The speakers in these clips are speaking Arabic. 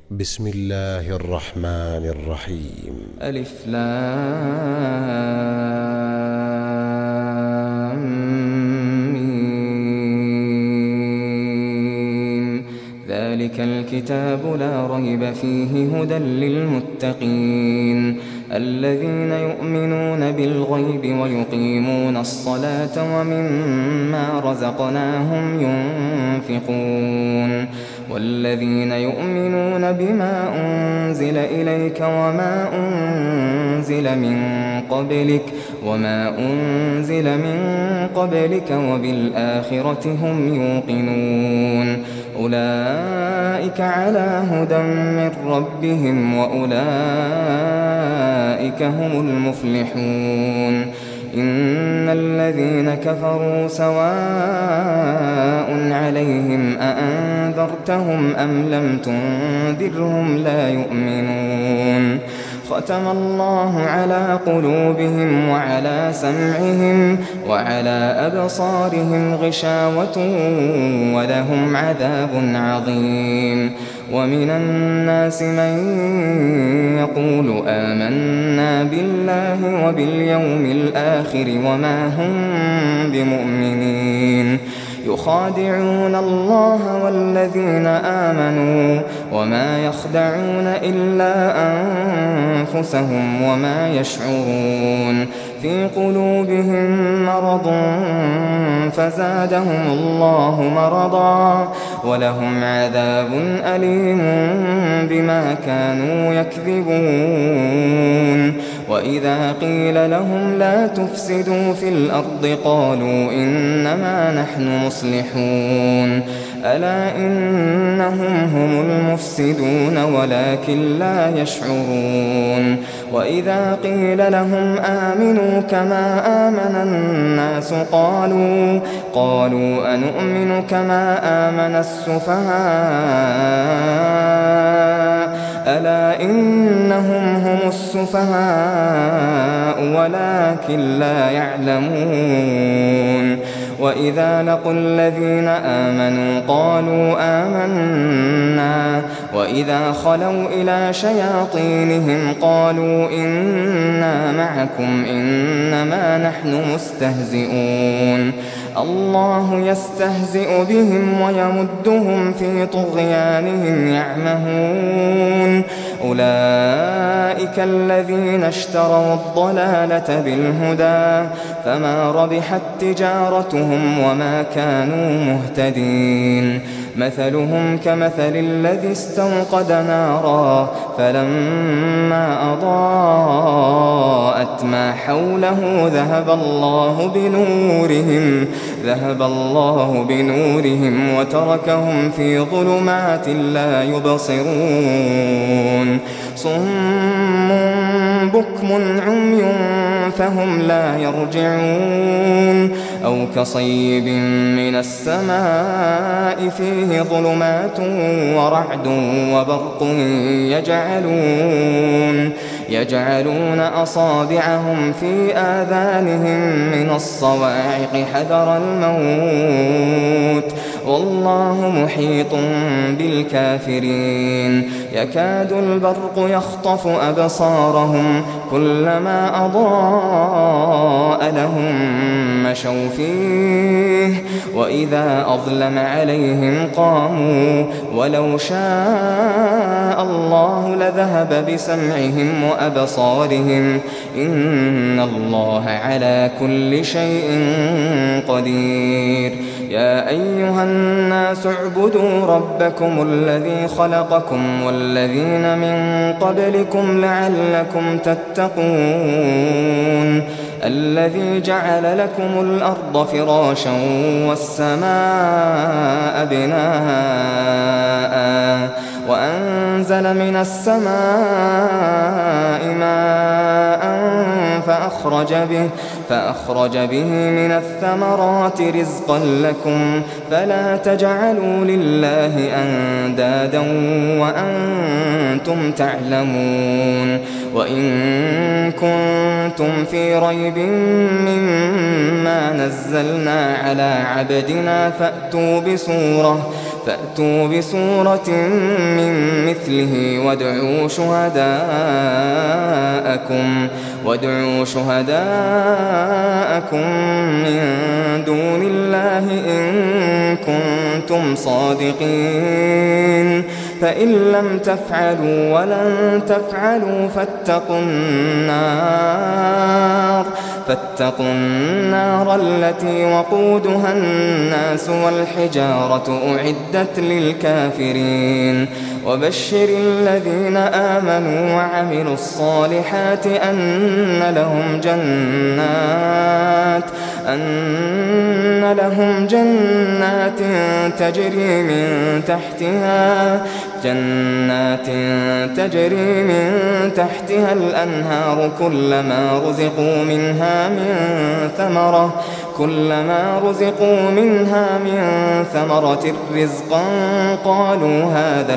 بسم الله الرحمن الرحيم. ألف لام ميم. ذلك الكتاب لا ريب فيه هدى للمتقين الذين يؤمنون بالغيب ويقيمون الصلاة ومما رزقناهم ينفقون والذين يؤمنون بما أنزل إليك وما أنزل من قبلك وبالآخرة هم يوقنون أولئك على هدى من ربهم وأولئك هم المفلحون إن الذين كفروا سواء عليهم أأنذرتهم أم لم تنذرهم لا يؤمنون ختم الله على قلوبهم وعلى سمعهم وعلى أبصارهم غشاوة ولهم عذاب عظيم ومن الناس من يقول آمنا بالله وباليوم الآخر وما هم بمؤمنين يخادعون الله والذين آمنوا وما يخدعون إلا أنفسهم وما يشعرون في قلوبهم مرض فزادهم الله مرضا ولهم عذاب أليم بما كانوا يكذبون وإذا قيل لهم لا تفسدوا في الأرض قالوا إنما نحن مصلحون ألا إنهم هم المفسدون ولكن لا يشعرون وإذا قيل لهم آمنوا كما آمن الناس قالوا أنؤمن كما آمن السفهاء ألا إنهم هم السفهاء ولكن لا يعلمون وإذا لقوا الذين آمنوا قالوا آمنا وإذا خلوا إلى شياطينهم قالوا إنا معكم إنما نحن مستهزئون الله يستهزئ بهم ويمدهم في طغيانهم يعمهون أولئك الذين اشتروا الضلالة بالهدى فما ربحت تجارتهم وما كانوا مهتدين مثلهم كمثل الذي استوقد نارا فلما أضاءت ما حوله ذهب الله بنورهم وتركهم في ظلمات لا يبصرون صم بكم عمي فهم لا يرجعون أو كصيب من السماء فيه ظلمات ورعد وبرق يجعلون أصابعهم في آذانهم من الصواعق حذر الموت والله محيط بالكافرين يكاد البرق يخطف أبصارهم كلما أضاء لهم مشوا فيه وإذا أظلم عليهم قاموا ولو شاء الله لذهب بسمعهم وأبصارهم إن الله على كل شيء قدير يا أيها الناس اعبدوا ربكم الذي خلقكم والذين من قبلكم لعلكم تتقون الذي جعل لكم الأرض فراشا والسماء بناء وأنزل من السماء ماء فأخرج به من الثمرات رزقا لكم فلا تجعلوا لله أندادا وأنتم تعلمون وإن كنتم في ريب مما نزلنا على عبدنا فأتوا بسورة من مثله وادعوا شهداءكم من دون الله إن كنتم صادقين فإن لم تفعلوا ولن تفعلوا فاتقوا النار التي وقودها الناس والحجارة أعدت للكافرين وبشر الذين آمنوا وعملوا الصالحات أن لهم جنات تجري من تحتها الأنهار كلما رزقوا منها من ثمرة رزقا قالوا هذا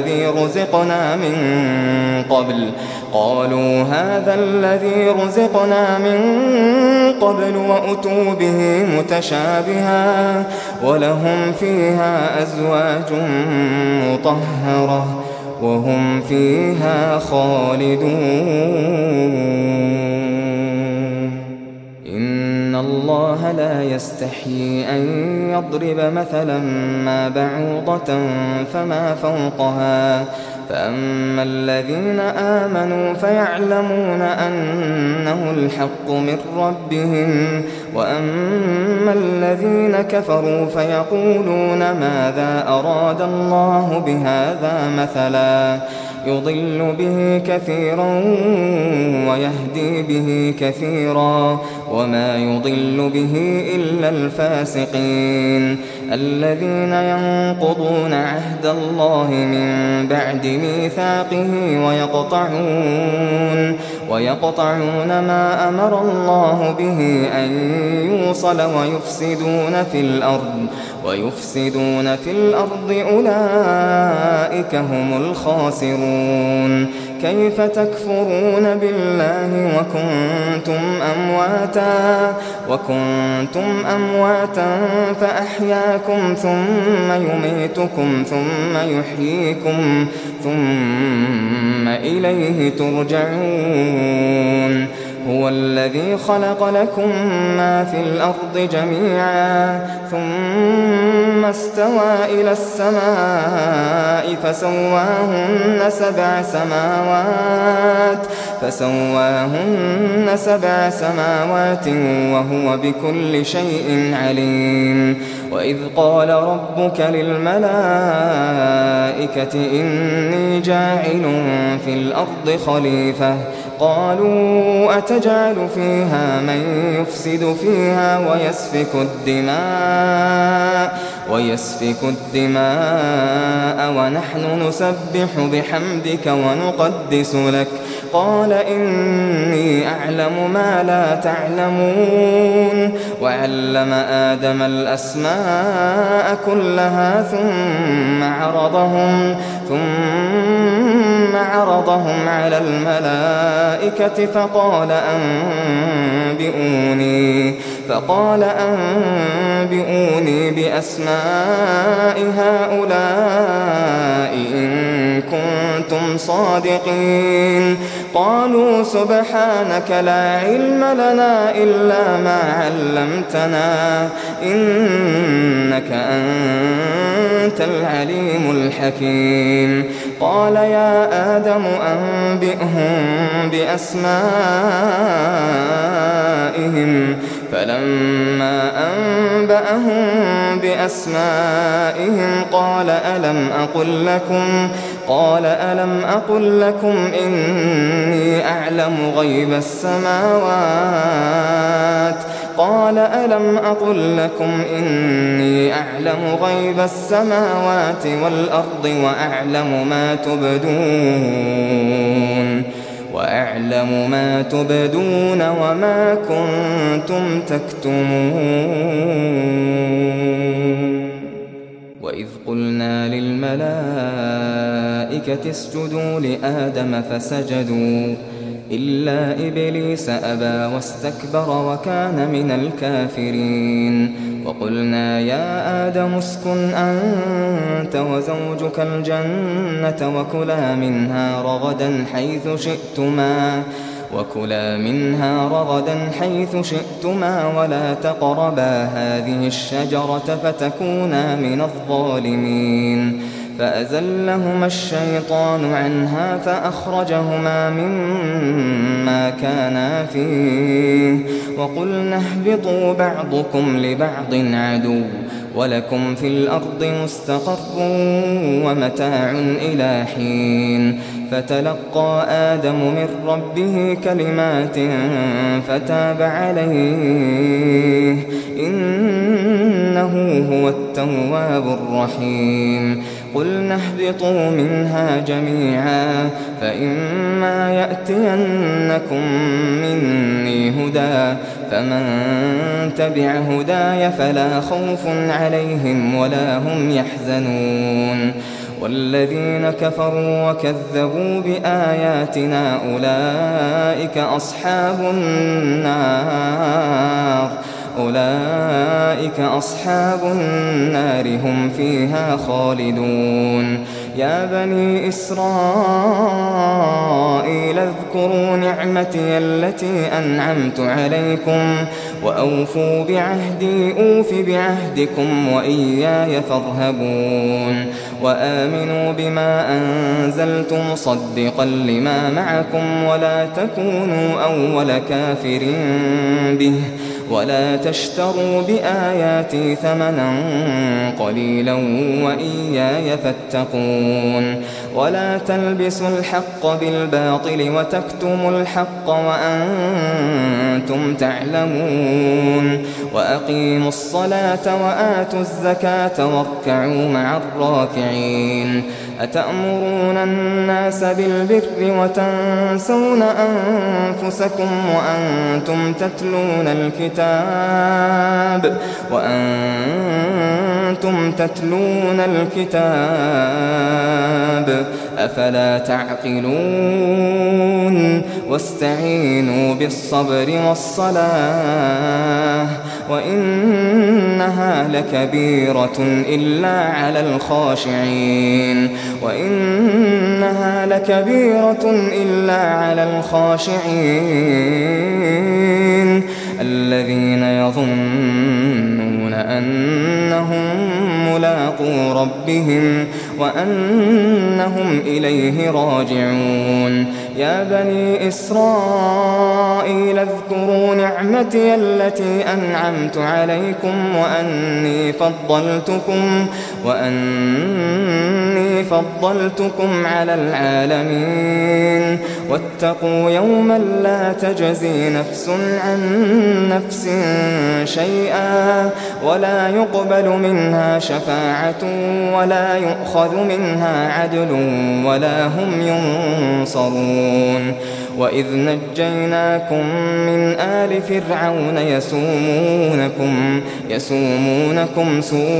الذي رزقنا من قبل وأتوا به متشابها ولهم فيها أزواج مطهرة وهم فيها خالدون إن الله لا يستحيي أن يضرب مثلا ما بعوضة فما فوقها فأما الذين آمنوا فيعلمون أنه الحق من ربهم وأما الذين كفروا فيقولون ماذا أراد الله بهذا مثلا يضل به كثيرا ويهدي به كثيرا وما يضل به إلا الفاسقين الذين ينقضون عهد الله من بعد ميثاقه ويقطعون ما أمر الله به أن يوصل ويفسدون في الأرض أولئك هم الخاسرون كيف تكفرون بالله وكنتم أمواتا فأحياكم ثم يميتكم ثم يحييكم ثم إليه ترجعون هو الذي خلق لكم ما في الأرض جميعا ثم استوى إلى السماء فسواهن سبع سماوات وهو بكل شيء عليم وإذ قال ربك للملائكة إني جاعل في الأرض خليفة قالوا أتجعل فيها من يفسد فيها ويسفك الدماء ونحن نسبح بحمدك ونقدس لك قال إني أعلم ما لا تعلمون وعلم آدم الأسماء كلها ثم عرضهم على الملائكة فقال أنبئوني بأسماء هؤلاء إن كنتم صادقين قالوا سبحانك لا علم لنا إلا ما علمتنا إنك أنت العليم الحكيم قال يا آدم أنبئهم بأسمائهم فلما أنبأهم بأسمائهم قال ألم أقل لكم إني أعلم غيب السماوات والأرض وأعلم ما تبدون وما كنتم تكتمون وإذ قلنا للملائكة اسجدوا لآدم إلا إبليس أبى واستكبر وكان من الكافرين وقلنا يا آدم اسكن أنت وزوجك الجنة وكلا منها رغدا حيث شئتما ولا تقربا هذه الشجرة فتكونا من الظالمين فأزلهما الشيطان عنها فأخرجهما مما كانا فيه وقلنا اهبطوا بعضكم لبعض عدو ولكم في الأرض مستقر ومتاع إلى حين فتلقى آدم من ربه كلمات فتاب عليه إنه هو التواب الرحيم قلنا اهبطوا منها جميعا فإما يأتينكم مني هدى فمن تبع هداي فلا خوف عليهم ولا هم يحزنون والذين كفروا وكذبوا بآياتنا أولئك أصحاب النار هم فيها خالدون يا بني إسرائيل اذكروا نعمتي التي أنعمت عليكم وأوفوا بعهدي أوف بعهدكم وإياي فارهبون وآمنوا بما أنزلت مصدقا لما معكم ولا تكونوا أول كافر به ولا تشتروا بآياتي ثمنا قليلا وإياي فاتقون ولا تلبسوا الحق بالباطل وتكتموا الحق وأنتم تعلمون وأقيموا الصلاة وآتوا الزكاة واركعوا مع الراكعين أتأمرون الناس بالبر وتنسون أنفسكم وأنتم تتلون الكتاب أفلا تعقلون واستعينوا بالصبر والصلاة وإنها لكبيرة إلا على الخاشعين الذين يظنون أنهم ملاقو ربهم وأنهم إليه راجعون يا بني إسرائيل اذكروا نعمتي التي أنعمت عليكم وأني فضلتكم على العالمين واتقوا يوما لا تجزي نفس عن نفس شيئا ولا يقبل منها شفاعة ولا يؤخذ منها عدل ولا هم ينصرون وإذ نجيناكم من آل فرعون يسومونكم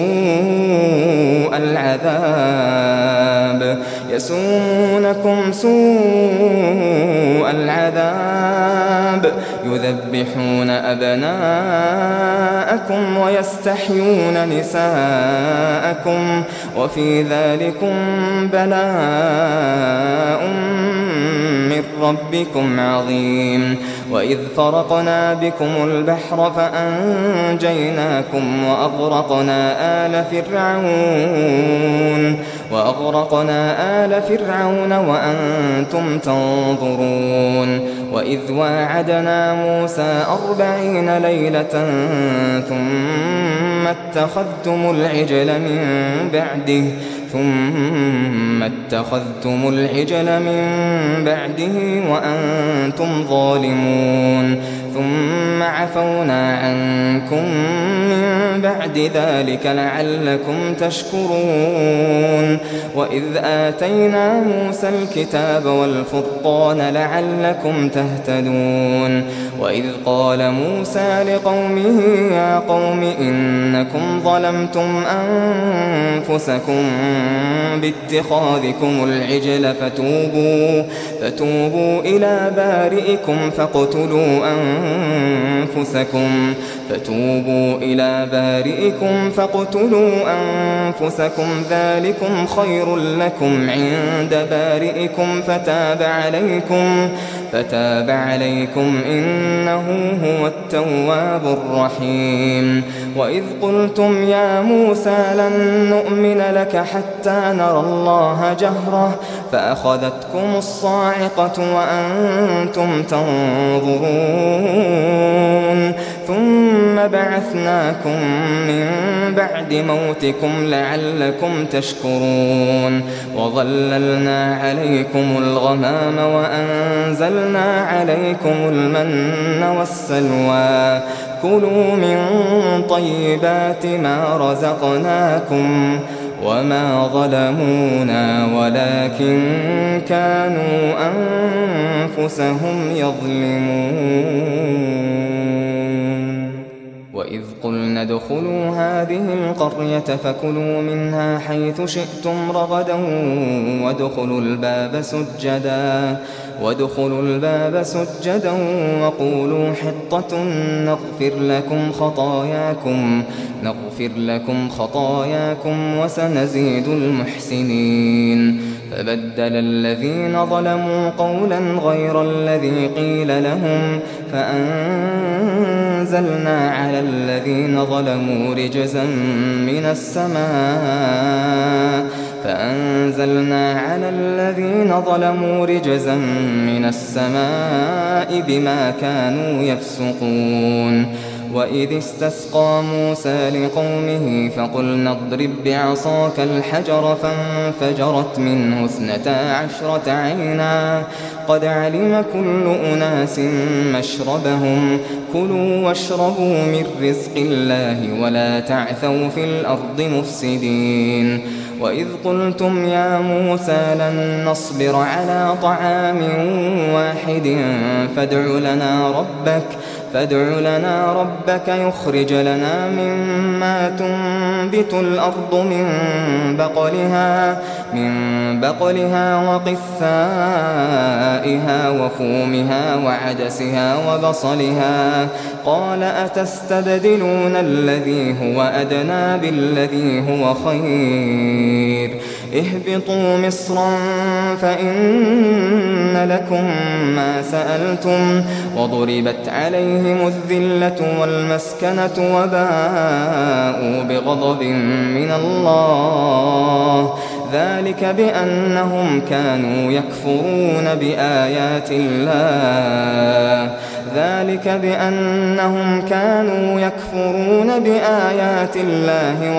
سوء العذاب يذبحون أبناءكم ويستحيون نساءكم وفي ذلكم بلاء من ربكم عظيم وإذ فرقنا بكم البحر فأنجيناكم وأغرقنا آل فرعون وأنتم تنظرون وإذ واعدنا موسى 40 ليلة ثم اتخذتم العجل من بعده وأنتم ظالمون ثم عفونا عنكم من بعد ذلك لعلكم تشكرون وإذ آتينا موسى الكتاب والفرقان لعلكم تهتدون وإذ قال موسى لقومه يا قوم إنكم ظلمتم أنفسكم باتخاذكم العجل فتوبوا إلى بارئكم فاقتلوا أنفسكم ذلكم خير لكم عند بارئكم فتاب عليكم إنه هو التواب الرحيم وإذ قلتم يا موسى لن نؤمن لك حتى نرى الله جهرة فأخذتكم الصاعقة وأنتم تنظرون ثم بعثناكم من بعد موتكم لعلكم تشكرون وظللنا عليكم الغمام وأنزلنا عليكم المن والسلوى كلوا من طيبات ما رزقناكم وما ظلمونا ولكن كانوا أنفسهم يظلمون وإذ قلنا ادخلوا هذه القرية فكلوا منها حيث شئتم رغدا وادخلوا الباب سجدا وقولوا حطة نغفر لكم خطاياكم وسنزيد المحسنين فبدل الذين ظلموا قولا غير الذي قيل لهم فأنزلنا على الذين ظلموا رجزا من السماء بما كانوا يفسقون وإذ استسقى موسى لقومه فقلنا اضرب بعصاك الحجر فانفجرت منه 12 عينا قد علم كل أناس مشربهم كلوا واشربوا من رزق الله ولا تعثوا في الأرض مفسدين وإذ قلتم يا موسى لن نصبر على طعام واحد فادع لنا ربك يخرج لنا مما تنبت الأرض من بقلها وقثائها وفومها وعدسها وبصلها قال أتستبدلون الذي هو أدنى بالذي هو خير اهبطوا مصرا فإن لكم ما سألتم وضربت عليهم الذلة والمسكنة وباءوا بغضب من الله ذلك بأنهم كانوا يكفرون بآيات الله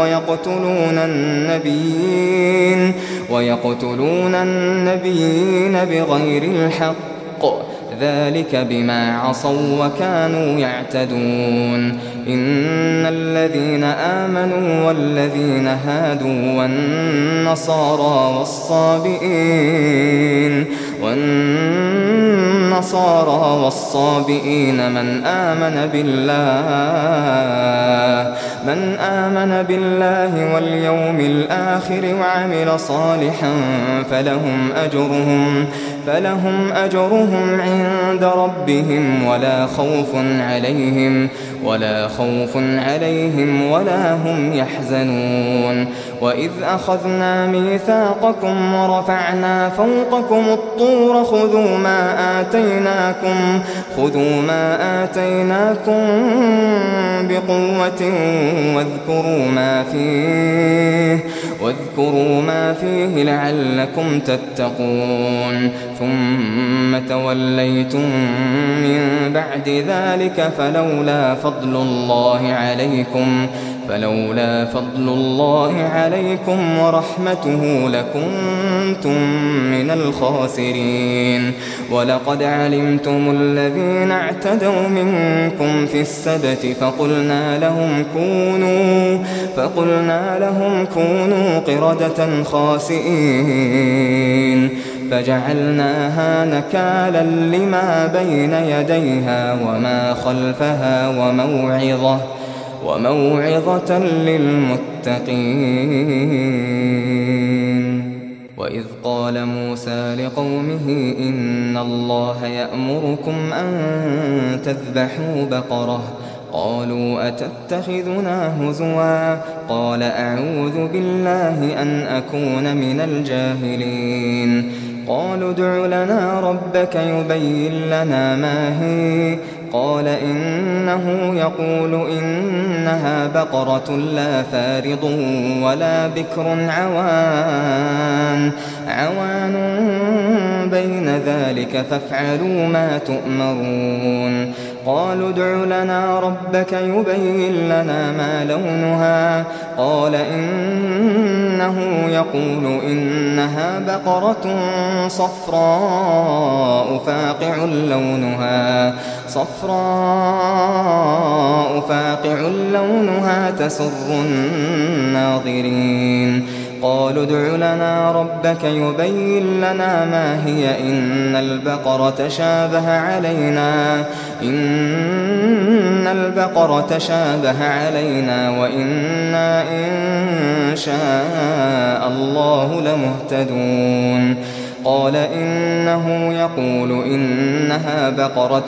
ويقتلون النبيين بغير الحق ذلك بما عصوا وكانوا يعتدون إن الذين آمنوا والذين هادوا والنصارى والصابئين من آمن بالله واليوم الآخر وعمل صالحا فلهم أجرهم عند ربهم ولا خوف عليهم ولا هم يحزنون وإذ أخذنا ميثاقكم ورفعنا فوقكم الطور خذوا ما آتيناكم بقوة واذكروا ما فيه لعلكم تتقون ثم توليتم من بعد ذلك فلولا فضل الله عليكم فلولا فضل الله عليكم ورحمته لكنتم من الخاسرين. ولقد علمتم الذين اعتدوا منكم في السبت فقلنا لهم كونوا قردة خاسئين فجعلناها نكالا لما بين يديها وما خلفها وموعظة للمتقين. وإذ قال موسى لقومه إن الله يأمركم أن تذبحوا بقرة قالوا أتتخذنا هزوا قال أعوذ بالله أن أكون من الجاهلين. قالوا ادع لنا ربك يبين لنا ما هي قال إنه يقول إنها بقرة لا فارض ولا بكر عوان بين ذلك فافعلوا ما تؤمرون. قالوا ادع لنا ربك يبين لنا ما لونها قال إنه يقول إنها بقرة صفراء فاقع لونها تسر الناظرين. قالوا ادع لنا ربك يبين لنا ما هي إن البقرة تشابه علينا وإنا إن شاء الله لمهتدون. قال إنه يقول إنها بقرة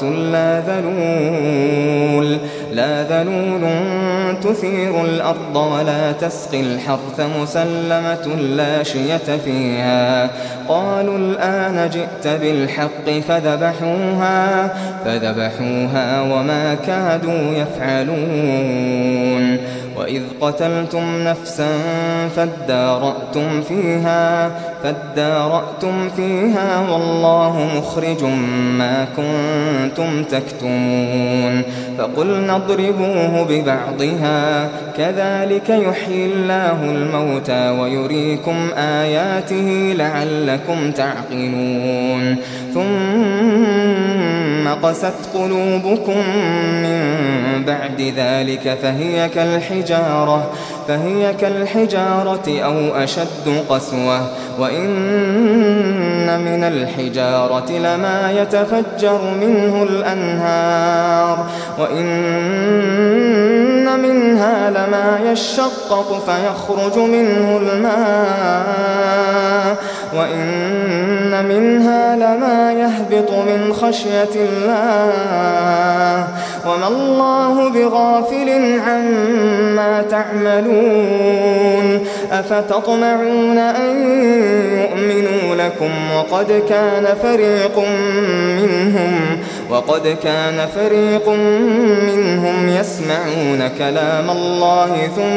لا ذلول تثير الأرض ولا تسقي الحرث مسلمة لا شية فيها. قالوا الآن جئت بالحق فذبحوها وما كادوا يفعلون. وإذ قتلتم نفسا فادارأتم فيها والله مخرج ما كنتم تكتمون. فقلنا اضربوه ببعضها كذلك يحيي الله الموتى ويريكم آياته لعلكم تعقلون. ثم قست قلوبكم من بعد ذلك فهي كالحجارة أو أشد قسوة. وإن من الحجارة لما يتفجر منه الأنهار وإن منها لما يشقق فيخرج منه الماء وإن منها لما يهبط من خشية الله وما الله بغافل عما تعملون. أفتطمعون أن يؤمنوا لكم وقد كان فريق منهم يسمعون كلام الله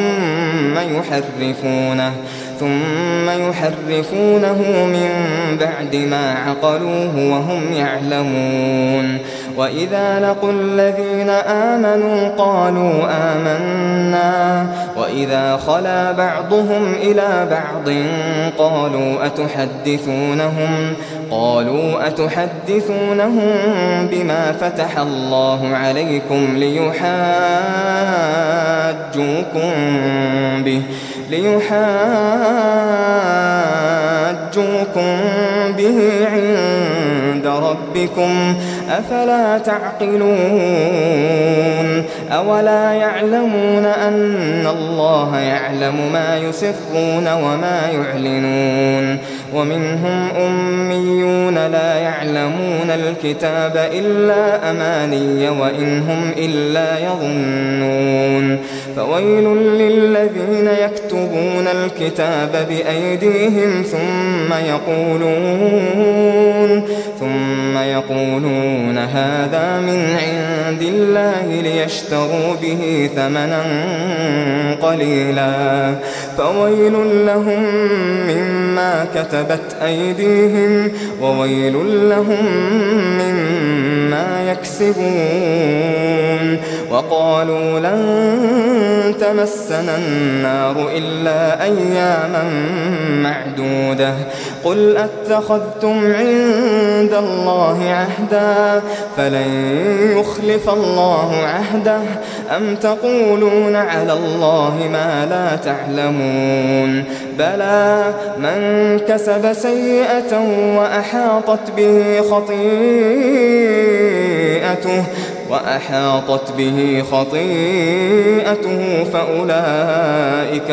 ثم يحرفونه من بعد ما عقلوه وهم يعلمون. وإذا لقوا الذين آمنوا قالوا آمنا وإذا خلا بعضهم إلى بعض قالوا أتحدثونهم بما فتح الله عليكم ليحاجوكم به عند ربكم أفلا تعقلون. أولا يعلمون أن الله يعلم ما يسرون وما يعلنون. ومنهم أميون لا يعلمون الكتاب إلا أماني وإن هم إلا يظنون. فويل للذين يكتبون الكتاب بأيديهم ثم يقولون هذا من عند عند الله ليشتروا به ثمنا قليلا فويل لهم مما كتبت أيديهم وويل لهم مما يكسبون. وقالوا لن تمسنا النار إلا أياما معدودة قل أتخذتم عند الله عهدا فلن يخلف الله عهده أم تقولون على الله ما لا تعلمون بلى من كسب سيئة وأحاطت به خطيئته فأولئك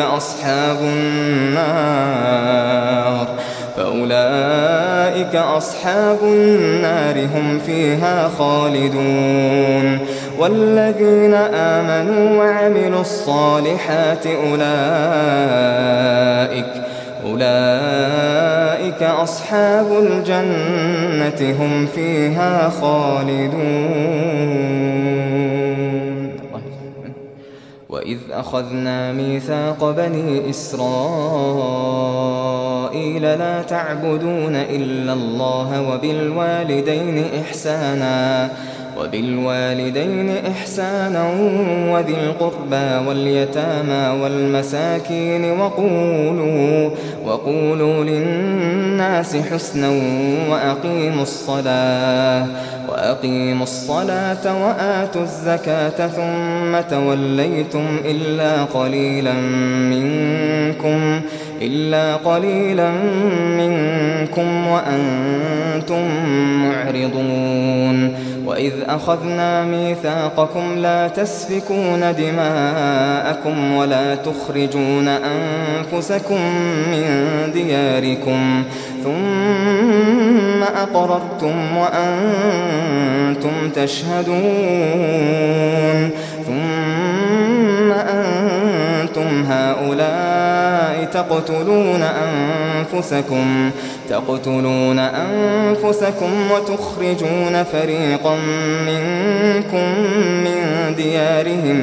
أصحاب النار هم فيها خالدون. والذين آمنوا وعملوا الصالحات أولئك أصحاب الجنة هم فيها خالدون. وإذ أخذنا ميثاق بني إسرائيل لا تعبدون إلا الله وبالوالدين إحسانا وذي القربى واليتامى والمساكين وقولوا للناس حسنا وأقيموا الصلاة وآتوا الزكاة ثم توليتم إلا قليلا منكم وأنتم معرضون. وإذ أخذنا ميثاقكم لا تسفكون دماءكم ولا تخرجون أنفسكم من دياركم ثم أقررتم وأنتم تشهدون ثم أنتم هؤلاء تقتلون أنفسكم وتخرجون فريقا منكم من ديارهم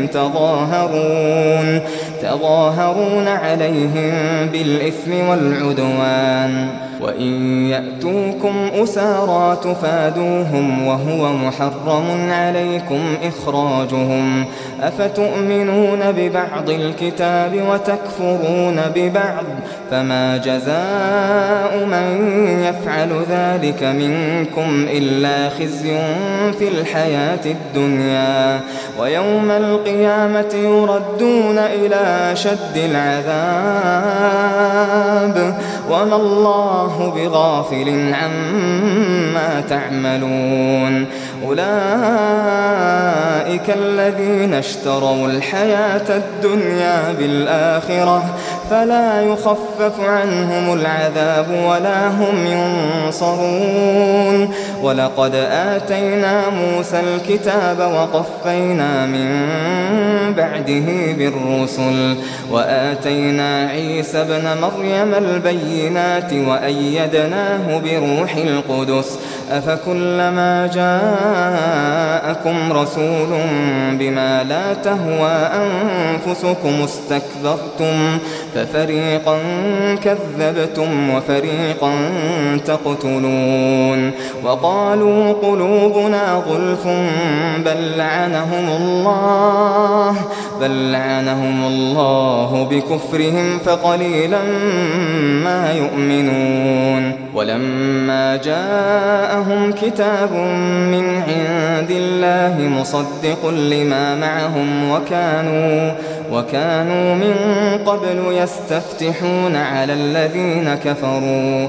تظاهرون عليهم بالإثم والعدوان وإن يأتوكم أسارى تفادوهم وهو محرم عليكم إخراجهم أفتؤمنون ببعض الكتاب وتكفرون ببعض فما جزاء من يفعل ذلك منكم إلا خزي في الحياة الدنيا ويوم القيامة يردون إلى شد العذاب وما الله بغافل عما تعملون. أولئك الذين اشتروا الحياة الدنيا بالآخرة فلا يخفف عنهم العذاب ولا هم ينصرون. ولقد آتينا موسى الكتاب وقفينا من بعده بالرسل وآتينا عيسى ابن مريم البينات وأيدناه بروح القدس أفكلما جاءكم رسول بما لا تهوى أنفسكم استكبرتم ففريقا كذبتم وفريقا تقتلون. وقالوا قلوبنا غلف بل لعنهم الله بكفرهم فقليلا ما يؤمنون. ولما جاءهم كتاب من عند الله مصدق لما معهم وكانوا من قبل يستفتحون على الذين كفروا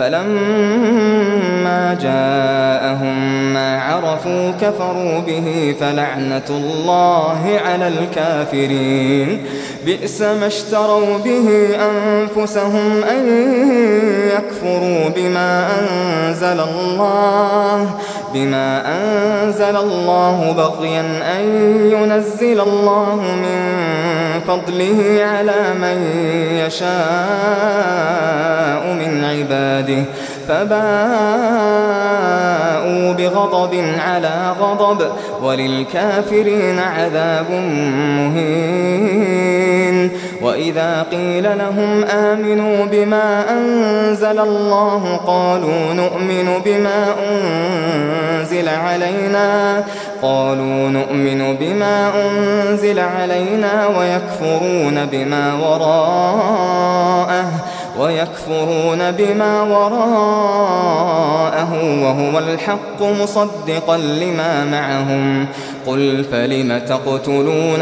فلما جاءهم ما عرفوا كفروا به فلعنة الله على الكافرين. بئس ما اشتروا به أنفسهم أن يكفروا بما أنزل الله بغيا أن ينزل الله من فضله على من يشاء من عباده فباءوا بغضب غضب على غضب وللكافرين عذاب مهين. وإذا قيل لهم آمنوا بما أنزل الله قالوا نؤمن بما أنزل علينا ويكفرون بما وراءه وهو الحق مصدقا لما معهم. قل فلم تقتلون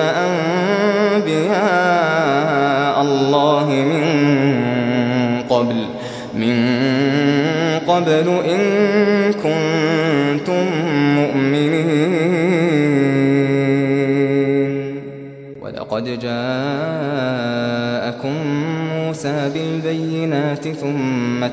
أنبياء الله من قبل إن كنتم مؤمنين. ولقد جاءكم موسى بالبينات ثم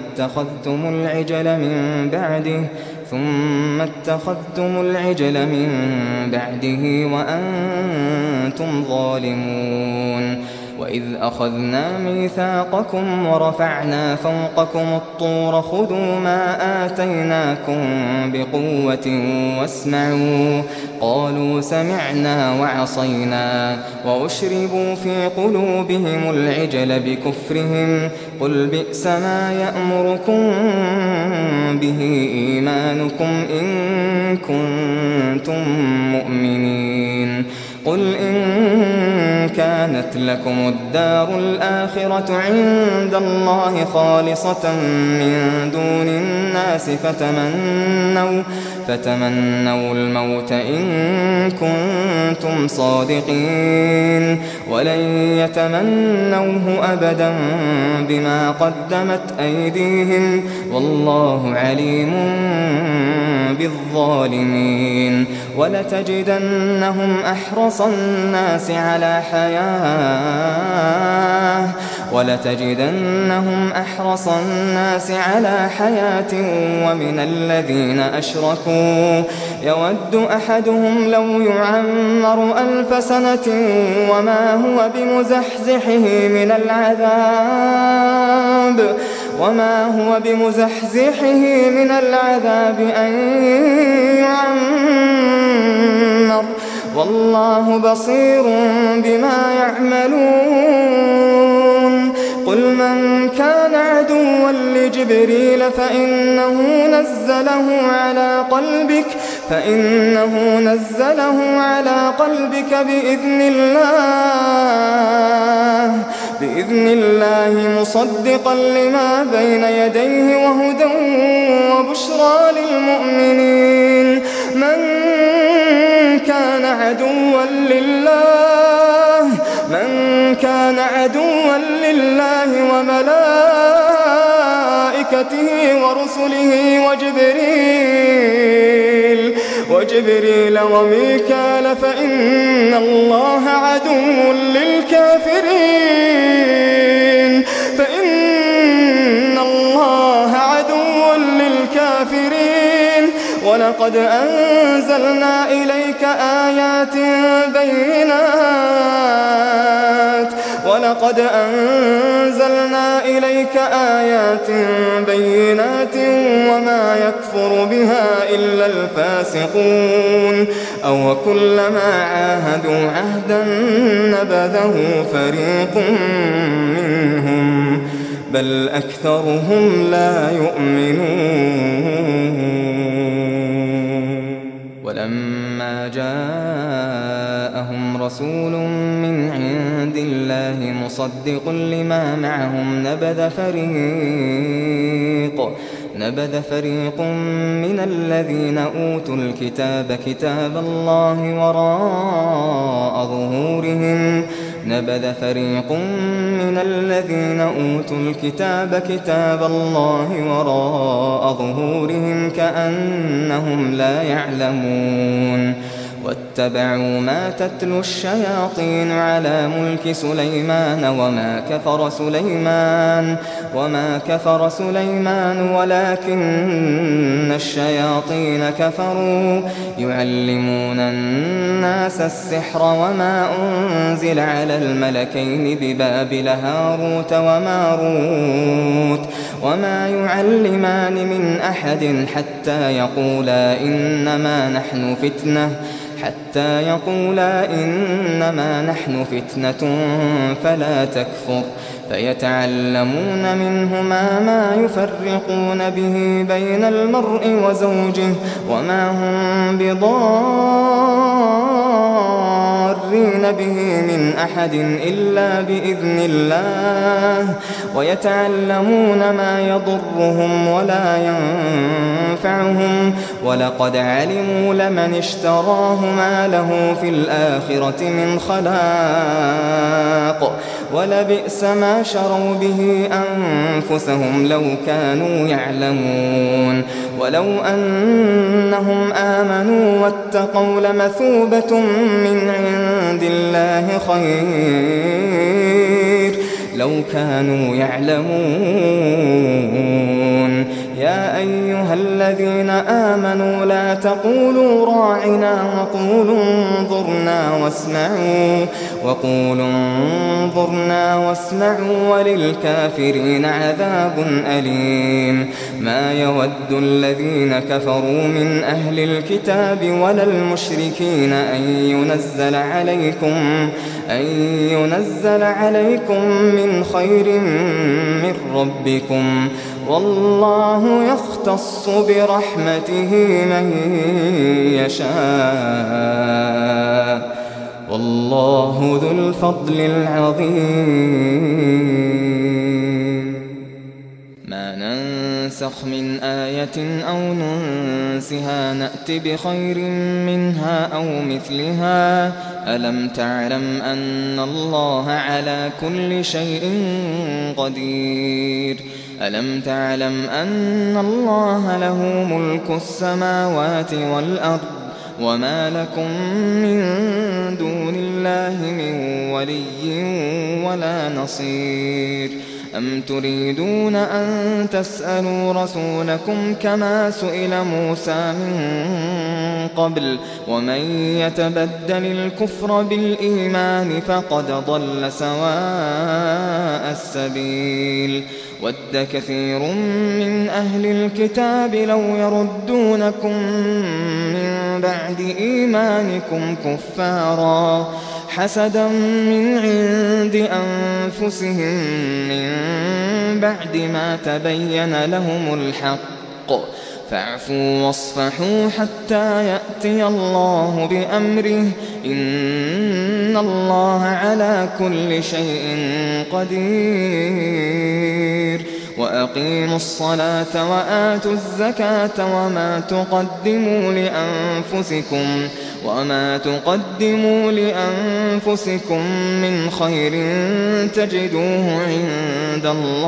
اتخذتم العجل من بعده وأنتم ظالمون. وإذ أخذنا ميثاقكم ورفعنا فوقكم الطور خذوا ما آتيناكم بقوة واسمعوا قالوا سمعنا وعصينا وأشربوا في قلوبهم العجل بكفرهم قل بئس ما يأمركم به إيمانكم إن كنتم مؤمنين. قل إن كانت لكم الدار الآخرة عند الله خالصة من دون الناس فتمنوا الموت إن كنتم صادقين ولن يتمنوه أبدا بما قدمت أيديهم والله عليم بالظالمين. ولتجدنهم أحرص الناس على حياة ومن الذين أشركوا يود أحدهم لو يعمر 1000 سنة وما هو بمزحزحه من العذاب أن يعمر والله بصير بما يعملون. قل من كان عدوا لجبريل فإنه نزله على قلبك بإذن الله مصدقا لما بين يديه وهدى وبشرى للمؤمنين. من كان عدوا لله وملائكته ورسله وجبريل وميكال فإن الله عدو للكافرين. ولقد أنزلنا إليك آيات بينات وما يكفر بها إلا الفاسقون. أو كلما عاهدوا عهدا نبذه فريق منهم بل أكثرهم لا يؤمنون. ولما جاءهم رسول من عند الله مصدق لما معهم نبذ فريق من الذين أوتوا الكتاب كتاب الله وراء ظهورهم كأنهم لا يعلمون. واتبعوا ما تتلو الشياطين على ملك سليمان وما كفر سليمان ولكن الشياطين كفروا يعلمون الناس السحر وما أنزل على الملكين ببابل هاروت وماروت وما يعلمان من أحد حتى يقولا إنما نحن فتنة فلا تكفر فيتعلمون منهما ما يفرقون به بين المرء وزوجه وما هم بضارين به من أحد إلا بإذن الله ويتعلمون ما يضرهم ولا ينفعهم ولقد علموا لمن اشتراه ما له في الآخرة من خلاق ولبئس ما شروا به أنفسهم لو كانوا يعلمون ولو أنهم آمنوا واتقوا لمثوبة من عند الله خير لو كانوا يعلمون يا أيها الذين آمنوا لا تقولوا راعنا وقولوا انظرنا واسمعوا وللكافرين عذاب أليم ما يود الذين كفروا من أهل الكتاب ولا المشركين أن ينزل عليكم من خير من ربكم والله يختص برحمته من يشاء والله ذو الفضل العظيم ما ننسخ من آية أو ننسها نأت بخير منها أو مثلها ألم تعلم أن الله على كل شيء قدير ألم تعلم أن الله له ملك السماوات والأرض وما لكم من دون الله من ولي ولا نصير أم تريدون أن تسألوا رسولكم كما سئل موسى من قبل ومن يتبدل الكفر بالإيمان فقد ضل سواء السبيل ود كثير من أهل الكتاب لو يردونكم من بعد إيمانكم كفارا حسدا من عند أنفسهم من بعد ما تبين لهم الحق فاعفوا واصفحوا حتى يأتي الله بأمره إن الله على كل شيء قدير وأقيموا الصلاة وآتوا الزكاة وما تقدموا لأنفسكم من خير تجدوه عند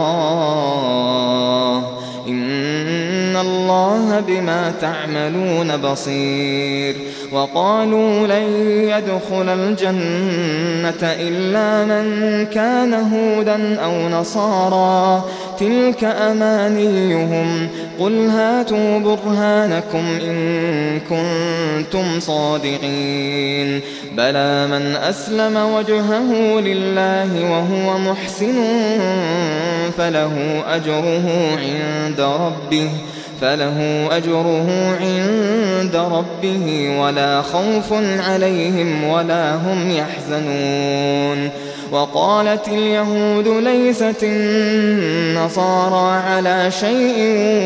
الله إن الله بما تعملون بصير وقالوا لن يدخل الجنة إلا من كان هودا أو نصارى تلك أمانيهم قل هاتوا برهانكم إن كنتم صادقين بلى من أسلم وجهه لله وهو محسن فله أجره عند ربه ولا خوف عليهم ولا هم يحزنون وقالت اليهود ليست النصارى على شيء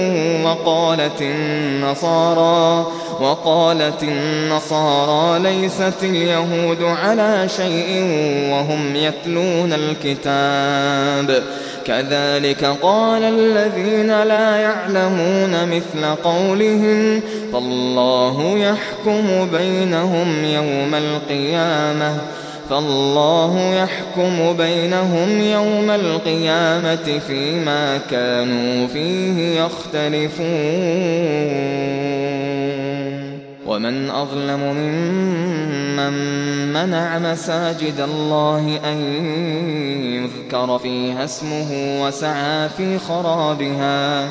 وقالت النصارى ليست اليهود على شيء وهم يتلون الكتاب كذلك قال الذين لا يعلمون مثل قولهم فالله يحكم بينهم يوم القيامة فيما كانوا فيه يختلفون ومن أظلم ممن منع مساجد الله أن يذكر فيها اسمه وسعى في خرابها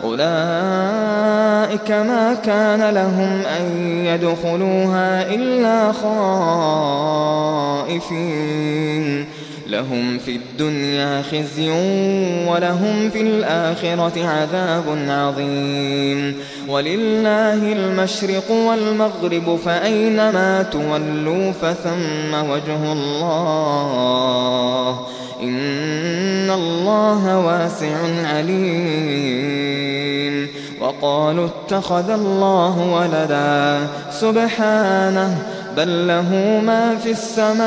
أولئك ما كان لهم أن يدخلوها إلا خائفين لهم في الدنيا خزي ولهم في الآخرة عذاب عظيم. ولله المشرق والمغرب فأينما تولوا فثم وجه الله إن الله واسع عليم. وقالوا اتخذ الله ولدا سبحانه بل له ما في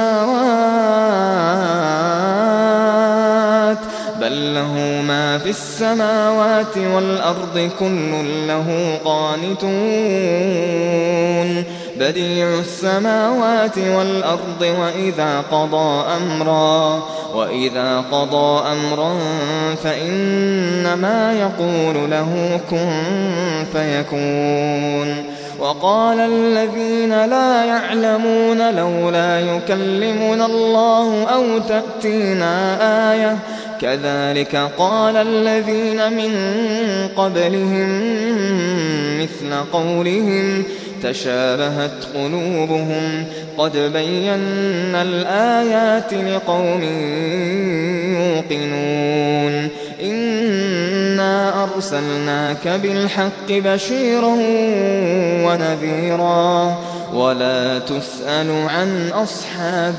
السماوات والأرض كل له قانتون بديع السماوات والأرض وإذا قضى أمرا فإنما يقول له كن فيكون. وقال الذين لا يعلمون لولا يكلمنا الله أو تأتينا آية كذلك قال الذين من قبلهم مثل قولهم تشابهت قلوبهم قد بينا الآيات لقوم يوقنون. إنا أرسلناك بالحق بشيرا ونذيرا ولا تسأل عن أصحاب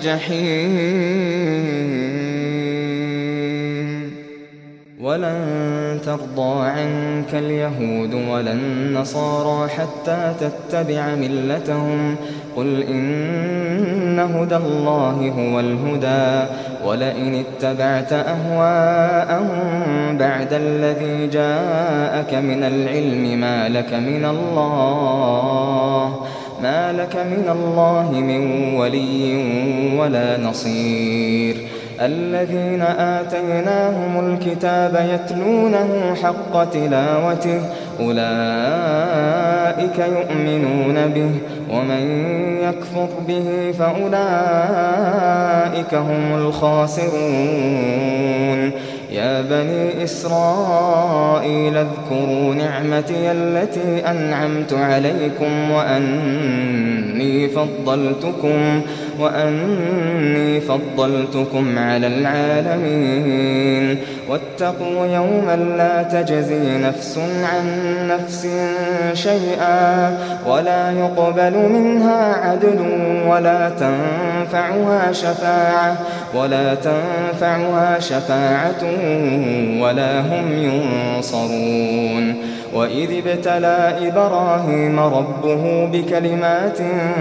الجحيم. ولن ترضى عنك اليهود ولا النصارى حتى تتبع ملتهم قل إن هدى الله هو الهدى ولئن اتبعت أهواءهم بعد الذي جاءك من العلم ما لك من الله من ولي ولا نصير. الذين آتيناهم الكتاب يتلونه حق تلاوته أولئك يؤمنون به ومن يكفر به فأولئك هم الخاسرون. يا بني إسرائيل اذكروا نعمتي التي أنعمت عليكم وأني فضلتكم على العالمين. واتقوا يوما لا تجزي نفس عن نفس شيئا ولا يقبل منها عدل ولا تنفعها شفاعة ولا هم ينصرون. وإذ ابتلى إبراهيم ربه بكلمات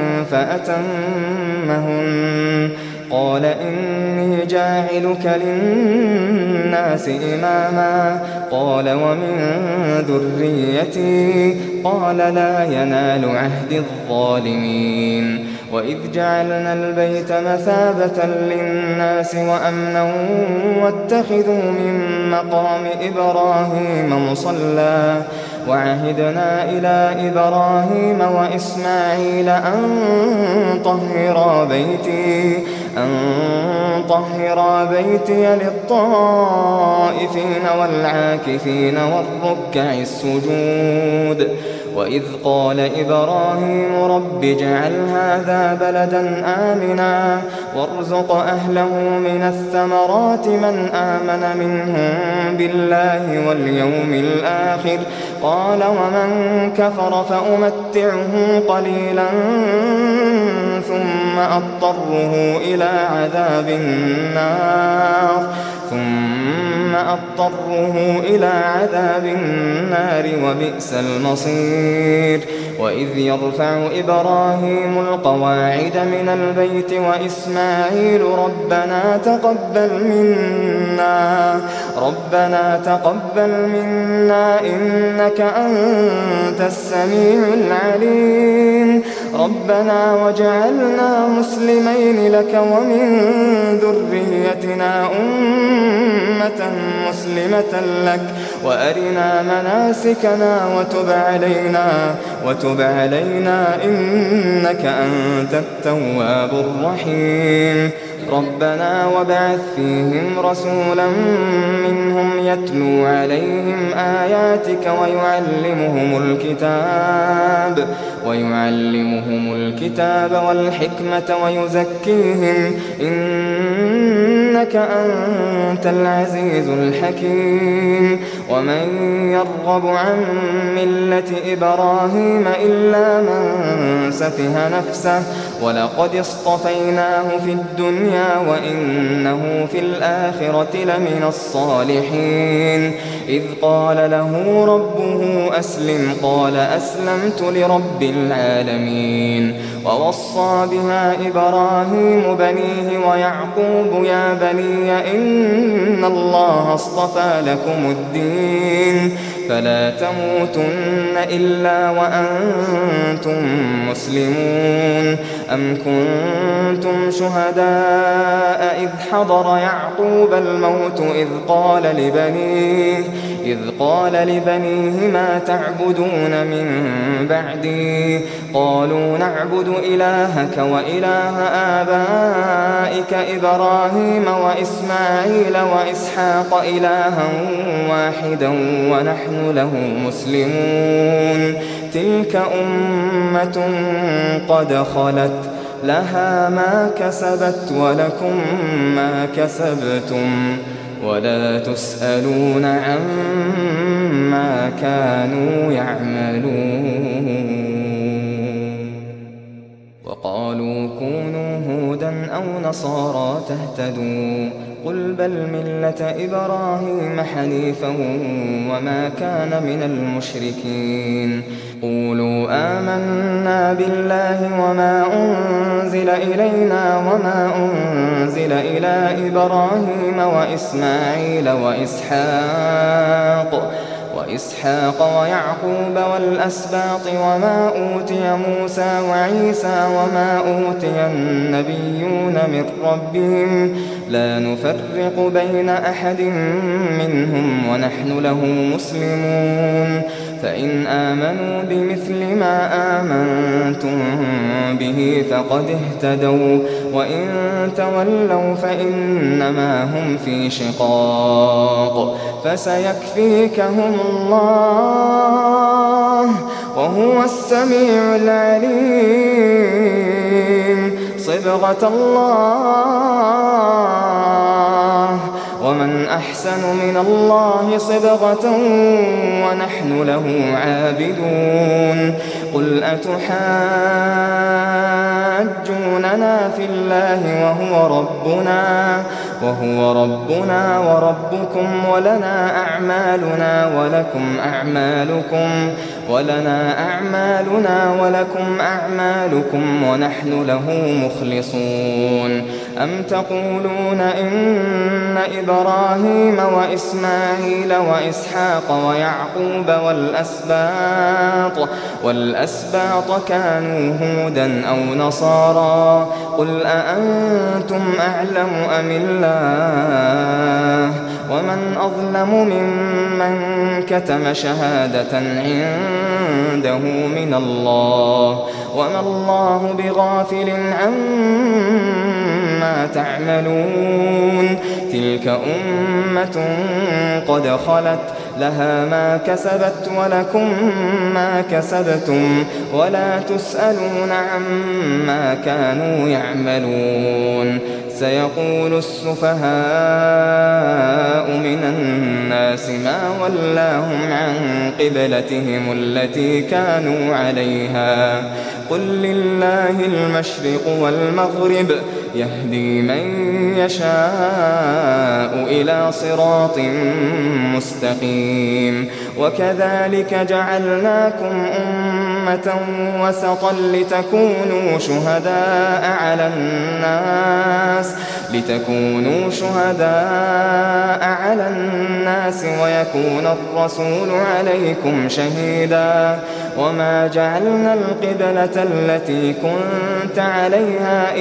فأتمهن قال إني جاعلك للناس إماما قال ومن ذريتي قال لا ينال عهد الظالمين. وإذ جعلنا البيت مثابة للناس وأمنا واتخذوا من مقام إبراهيم مصلى وعهدنا إلى إبراهيم وإسماعيل أن طهرا بيتي للطائفين والعاكفين والركع السجود. وإذ قال إبراهيم رب اجعل هذا بلدا آمنا وارزق أهله من الثمرات من آمن منهم بالله واليوم الآخر قال ومن كفر فأمتعه قليلا ثم أضطره إلى عذاب النار وبئس المصير. وإذ يرفع إبراهيم القواعد من البيت وإسماعيل ربنا تقبل منا إنك أنت السميع العليم ربنا واجعلنا مسلمين لك ومن ذريتنا أمة مسلمة لك وأرنا مناسكنا وتب علينا إنك أنت التواب الرحيم. ربنا وابعث فيهم رسولا منهم يتلو عليهم آياتك ويعلمهم الكتاب والحكمة ويزكيهم إنك أنت العزيز الحكيم ومن يرغب عن ملة إبراهيم إلا من سفه نفسه ولقد اصطفيناه في الدنيا وإنه في الآخرة لمن الصالحين إذ قال له ربه أسلم قال أسلمت لرب العالمين ووصى بها إبراهيم بنيه ويعقوب يا بني إن الله اصطفى لكم الدين فلا تموتن إلا وأنتم مسلمون أم كنتم شهداء إذ حضر يعقوب الموت إذ قال لبنيه ما تعبدون من بعدي قالوا نعبد إلهك وإله آبائك إبراهيم وإسماعيل وإسحاق إلها واحدا ونحن له مسلمون تلك أمة قد خلت لها ما كسبت ولكم ما كسبتم ولا تسألون عما كانوا يعملون وقالوا كونوا هودا أو نصارى تهتدوا قل بل ملة إبراهيم حنيفا وما كان من المشركين قولوا آمنا بالله وما أنزل إلينا وما أنزل إلى إبراهيم وإسماعيل وإسحاق ويعقوب والأسباط وما أوتي موسى وعيسى وما أوتي النبيون من ربهم لا نفرق بين أحد منهم ونحن له مسلمون فإن آمنوا بمثل ما آمنتم به فقد اهتدوا وإن تولوا فإنما هم في شقاق فسيكفيكهم الله وهو السميع العليم صبغة الله ومن أحسن من الله صبغة ونحن له عابدون قل أتحاجوننا في الله وهو ربنا وربكم ولنا أعمالنا ولكم أعمالكم ونحن له مخلصون أم تقولون إن إبراهيم وإسماعيل وإسحاق ويعقوب والأسباط كانوا هودا أو نصارى قل أأنتم أعلم أم الله ومن أظلم ممن كتم شهادة عنده من الله وما الله بغافل عما تعملون تلك أمة قد خلت لها ما كسبت ولكم ما كسبتم ولا تسألون عما كانوا يعملون سيقول السفهاء من الناس ما ولاهم عن قبلتهم التي كانوا عليها قل لله المشرق والمغرب يهدي من يشاء إلى صراط مستقيم وكذلك جعلناكم أمة وسطا لتكونوا شهداء على الناس ويكون الرسول عليكم شهيدا وما جعلنا القبلة التي كنت عليها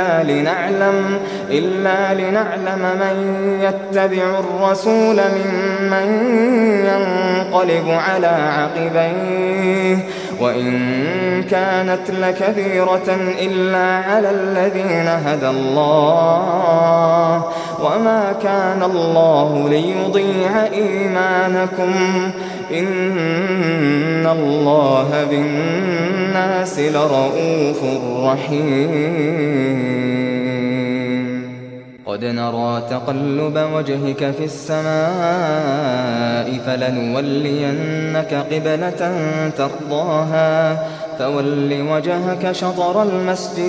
إلا لنعلم من يتبع الرسول ممن ينقلب على عقبيه وإن كانت لكبيرة إلا على الذين هدى الله وما كان الله ليضيع إيمانكم إن الله بالناس لرؤوف رحيم قد نرى تقلب وجهك في السماء فلنولينك قبلة ترضاها فول وجهك شطر المسجد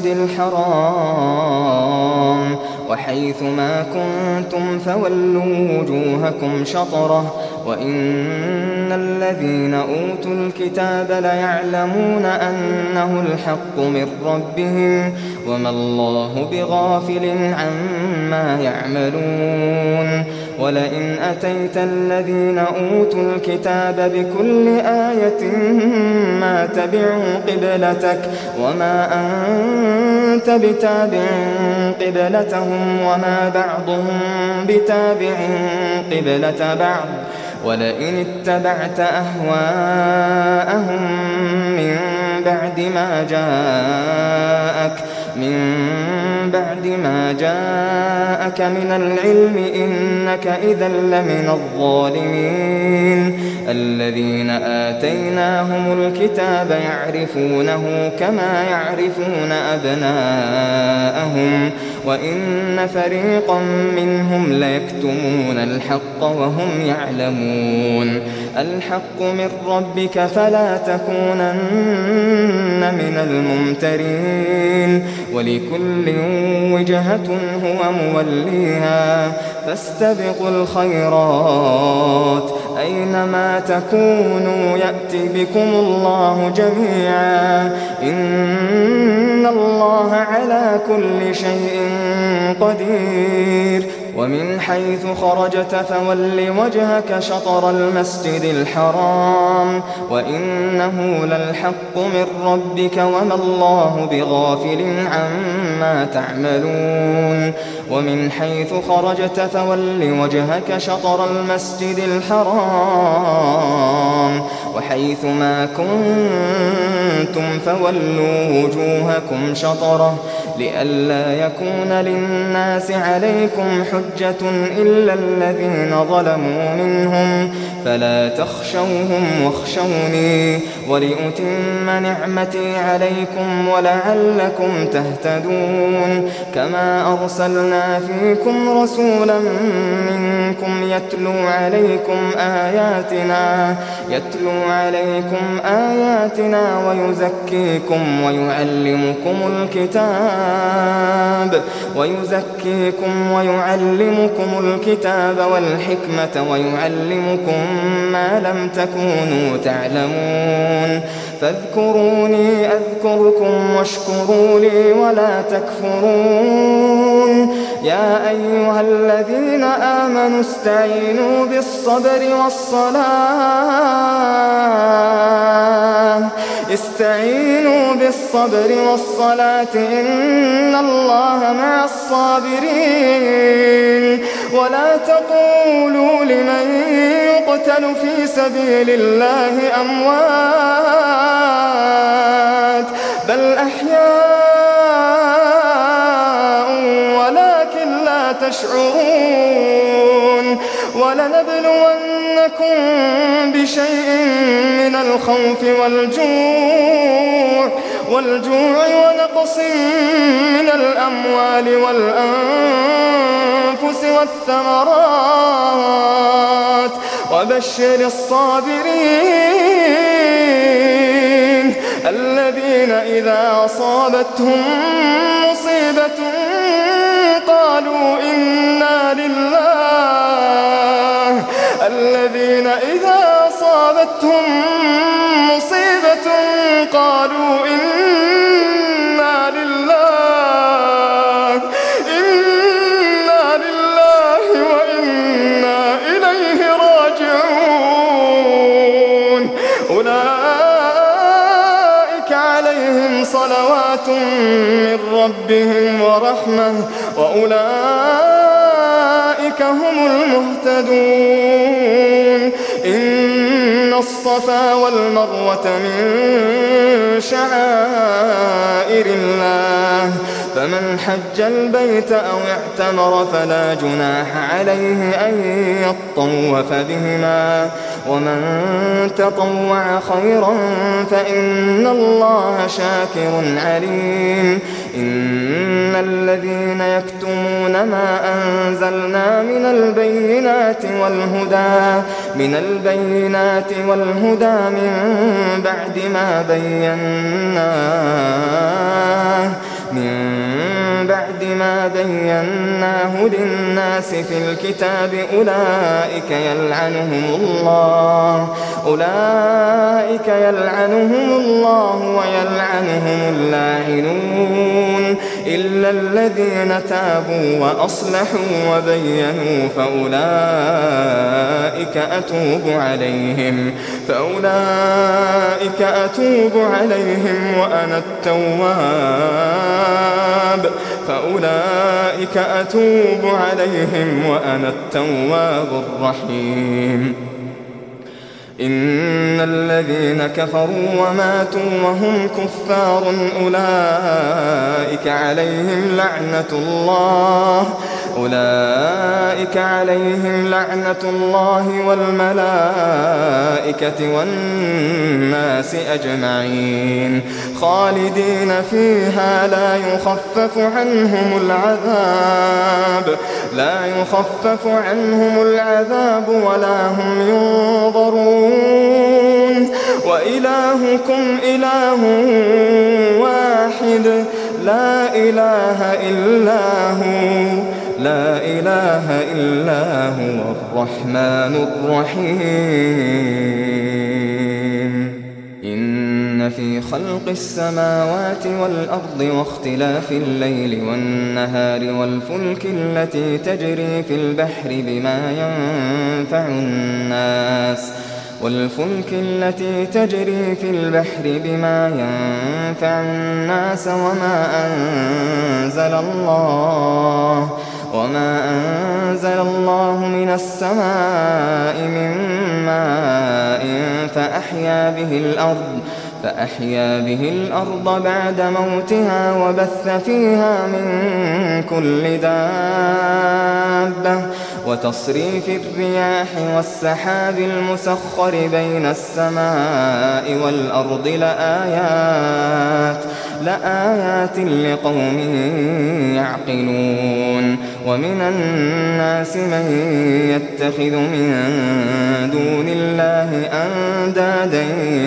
الحرام وحيث ما كنتم فولوا وجوهكم شطره وإن الذين أوتوا الكتاب ليعلمون أنه الحق من ربهم وما الله بغافل عما يعملون ولئن أتيت الذين أوتوا الكتاب بكل آية ما تبعوا قبلتك وما أنت بتابع قبلتهم وما بعضهم بتابع قبلة بعض ولئن اتبعت أهواءهم من بعد ما جاءك من العلم إنك إذا لمن الظالمين الذين آتيناهم الكتاب يعرفونه كما يعرفون أبناءهم وإن فريقا منهم ليكتمون الحق وهم يعلمون الحق من ربك فلا تكونن من الممترين ولكل وجهة هو موليها فاستبقوا الخيرات أينما تكونوا يأتي بكم الله جميعا إن الله على كل شيء قدير ومن حيث خرجت فول وجهك شطر المسجد الحرام وإنه للحق من ربك وما الله بغافل عما تعملون ومن حيث خرجت فول وجهك شطر المسجد الحرام وحيث ما كنتم فولوا وجوهكم شطره لئلا يكون للناس عليكم حجة إلا الذين ظلموا منهم فلا تخشوهم واخشوني ولأتم نعمتي عليكم ولعلكم تهتدون كما أرسلنا فيكم رسولا منكم يتلو عليكم آياتنا ويزكيكم ويعلمكم الكتاب والحكمة ويعلمكم ما لم تكونوا تعلمون فاذكروني أذكركم واشكروا لي ولا تكفرون يا أيها الذين آمنوا استعينوا بالصبر والصلاة إن الله مع الصابرين ولا تقولوا لمن يقتل في سبيل الله أموات بل أحياء ولكن لا تشعرون ولنبلونكم بشيء من الخوف والجوع ونقص من الأموال والأنفس والثمرات وبشر الصابرين الذين إذا أصابتهم مصيبة قالوا إنا لله وإنا إليه راجعون أولئك عليهم صلوات من ربهم ورحمة وأولئك هم المهتدون إن الصفا والمروة من شعائر الله فمن حج البيت أو اعتمر فلا جناح عليه أن يطوف بهما ومن تطوع خيرا فإن الله شاكر عليم إن الذين يكتمون ما أنزلنا من البينات والهدى من بعد ما بيناه للناس في الكتاب أولئك يلعنهم الله ويلعنهم اللاعنون إلا الذين تابوا وأصلحوا وبينوا فأولئك أتوب عليهم وأنا التواب الرحيم إن الذين كفروا وماتوا وهم كفار أولئك عليهم لعنة الله والملائكة والناس أجمعين خالدين فيها لا يخفف عنهم العذاب ولا هم ينظرون وإلهكم إله واحد لا إله إلا هو الرحمن الرحيم إن في خلق السماوات والأرض واختلاف الليل والنهار والفلك التي تجري في البحر بما ينفع الناس وما أنزل الله من السماء من ماء فأحيا به الأرض بعد موتها وبث فيها من كل دابة وتصريف الرياح والسحاب المسخر بين السماء والأرض لآيات لقوم يعقلون ومن الناس من يتخذ من دون الله أندادا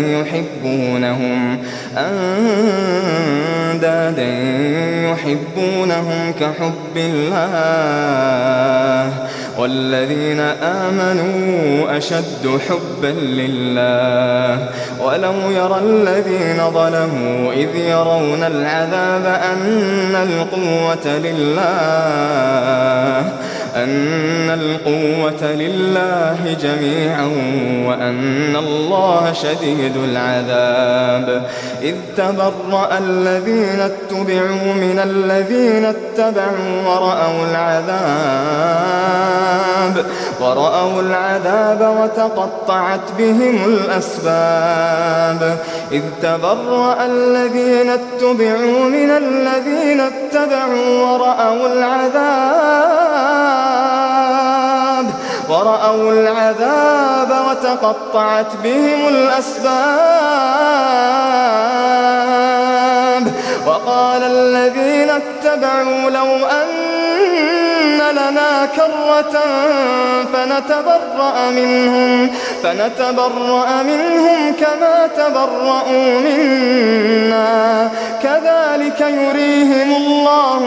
يحبونهم كحب الله والذين آمنوا أشد حبا لله ولو يرى الذين ظلموا إذ يرون العذاب أن القوة لله جميعا وأن الله شديد العذاب إذ تبرأ الذين اتبعوا من الذين اتبعوا ورأوا العذاب وتقطعت بهم الأسباب إذ تبرأ الذين اتبعوا من الذين اتبعوا ورأوا العذاب وتقطعت بهم الأسباب وقال الذين اتبعوا لو أن لنا كرة فنتبرأ منهم كما تبرؤوا منا كذلك يريهم الله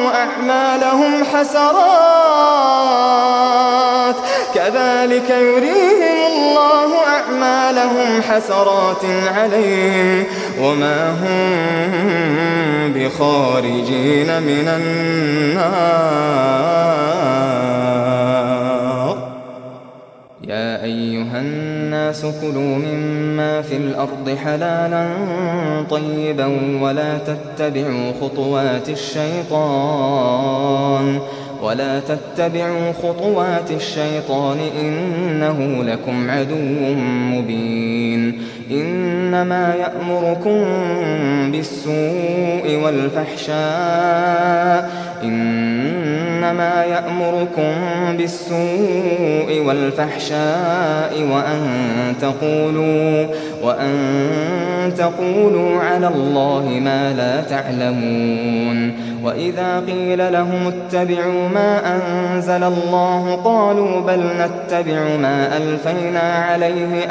أعمالهم حسرات عليهم وما هم بخارجين من النار يا أيها الناس كلوا مما في الأرض حلالا طيبا ولا تتبعوا خطوات الشيطان إنه لكم عدو مبين إنما يأمركم بالسوء والفحشاء وأن تقولوا على الله ما لا تعلمون. وإذا قيل لهم اتبعوا ما أنزل الله قالوا بل نتبع ما ألفينا عليه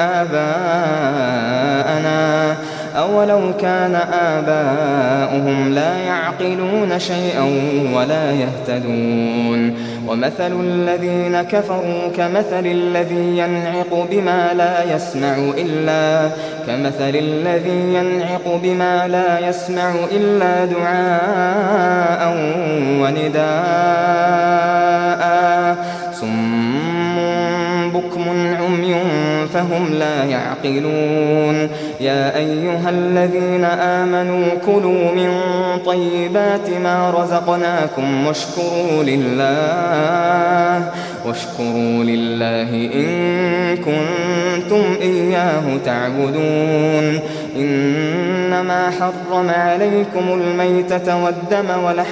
آباءنا أولو كان آباؤهم لا يعقلون شيئا ولا يهتدون. ومثل الذين كفروا كمثل الذي ينعق بما لا يسمع إلا دعاء ونداء صم بكم عمي فهم لا يعقلون. يا أيها الذين آمنوا كلوا من طيبات ما رزقناكم واشكروا لله إن كنتم إياه تعبدون. إنما حرم عليكم الميتة والدم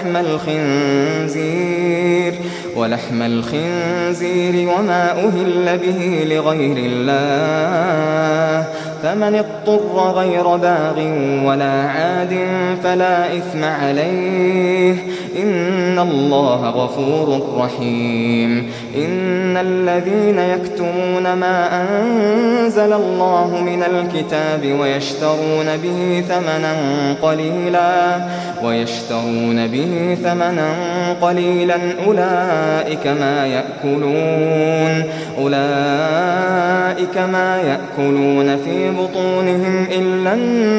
ولحم الخنزير وما أهل به لغير الله فمن اضطر غير باغ ولا عاد فلا إثم عليه إن الله غفور رحيم. إن الذين يكتمون ما أنزل الله من الكتاب ويشترون به ثمنا قليلا أولئك ما يأكلون في بطونهم إلا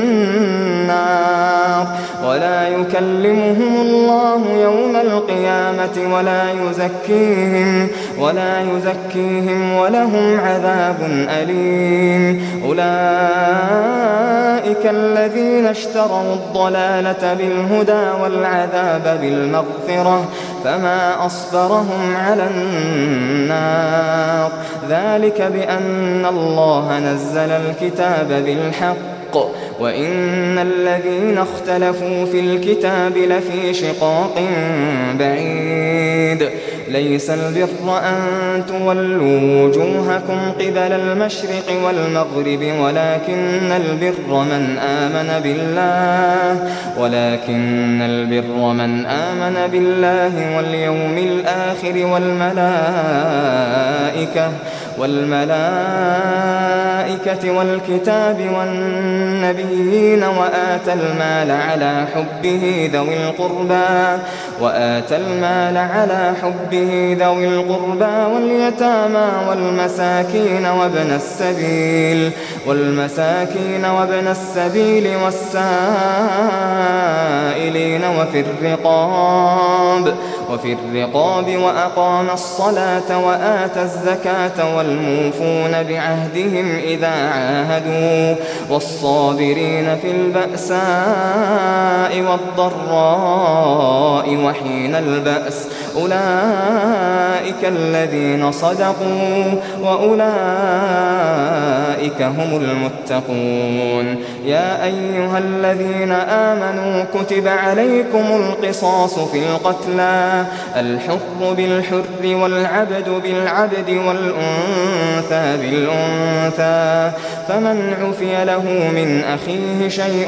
النار ولا يكلمهم الله يوم القيامة ولا يزكيهم ولهم عذاب أليم. أولئك الذين اشتروا الضلالة بالهدى والعذاب بالمغفرة فما أصبرهم على النار ذلك بأن الله نزل الكتاب بالحق وإن الذين اختلفوا في الكتاب لفي شقاق بعيد. ليس البر أن تولوا وجوهكم قبل المشرق والمغرب ولكن البر من آمن بالله واليوم الآخر والملائكة والكتاب والنبيين وآتى المال على حبه ذوي القربى واليتامى والمساكين وابن السبيل والسائلين وفي الرقاب وأقام الصلاة وآتى الزكاة والموفون بعهدهم إذا عاهدوا والصابرين في البأساء والضراء وحين البأس أولئك الذين صدقوا وأولئك هم المتقون. يا أيها الذين آمنوا كتب عليكم القصاص في القتلى الحر بالحر والعبد بالعبد والأنثى بالأنثى فمن عفي له من أخيه شيء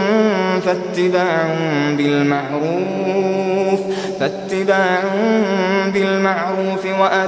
فاتباع بالمعروف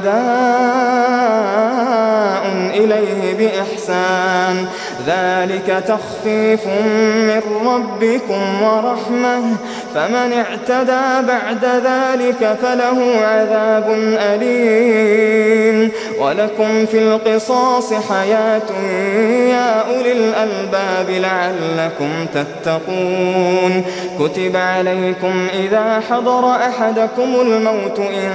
وأداء إليه بإحسان ذلك تخفيف من ربكم ورحمة فمن اعتدى بعد ذلك فله عذاب أليم. ولكم في القصاص حياة يا أولي الألباب لعلكم تتقون. كتب عليكم إذا حضر أحدكم الموت إن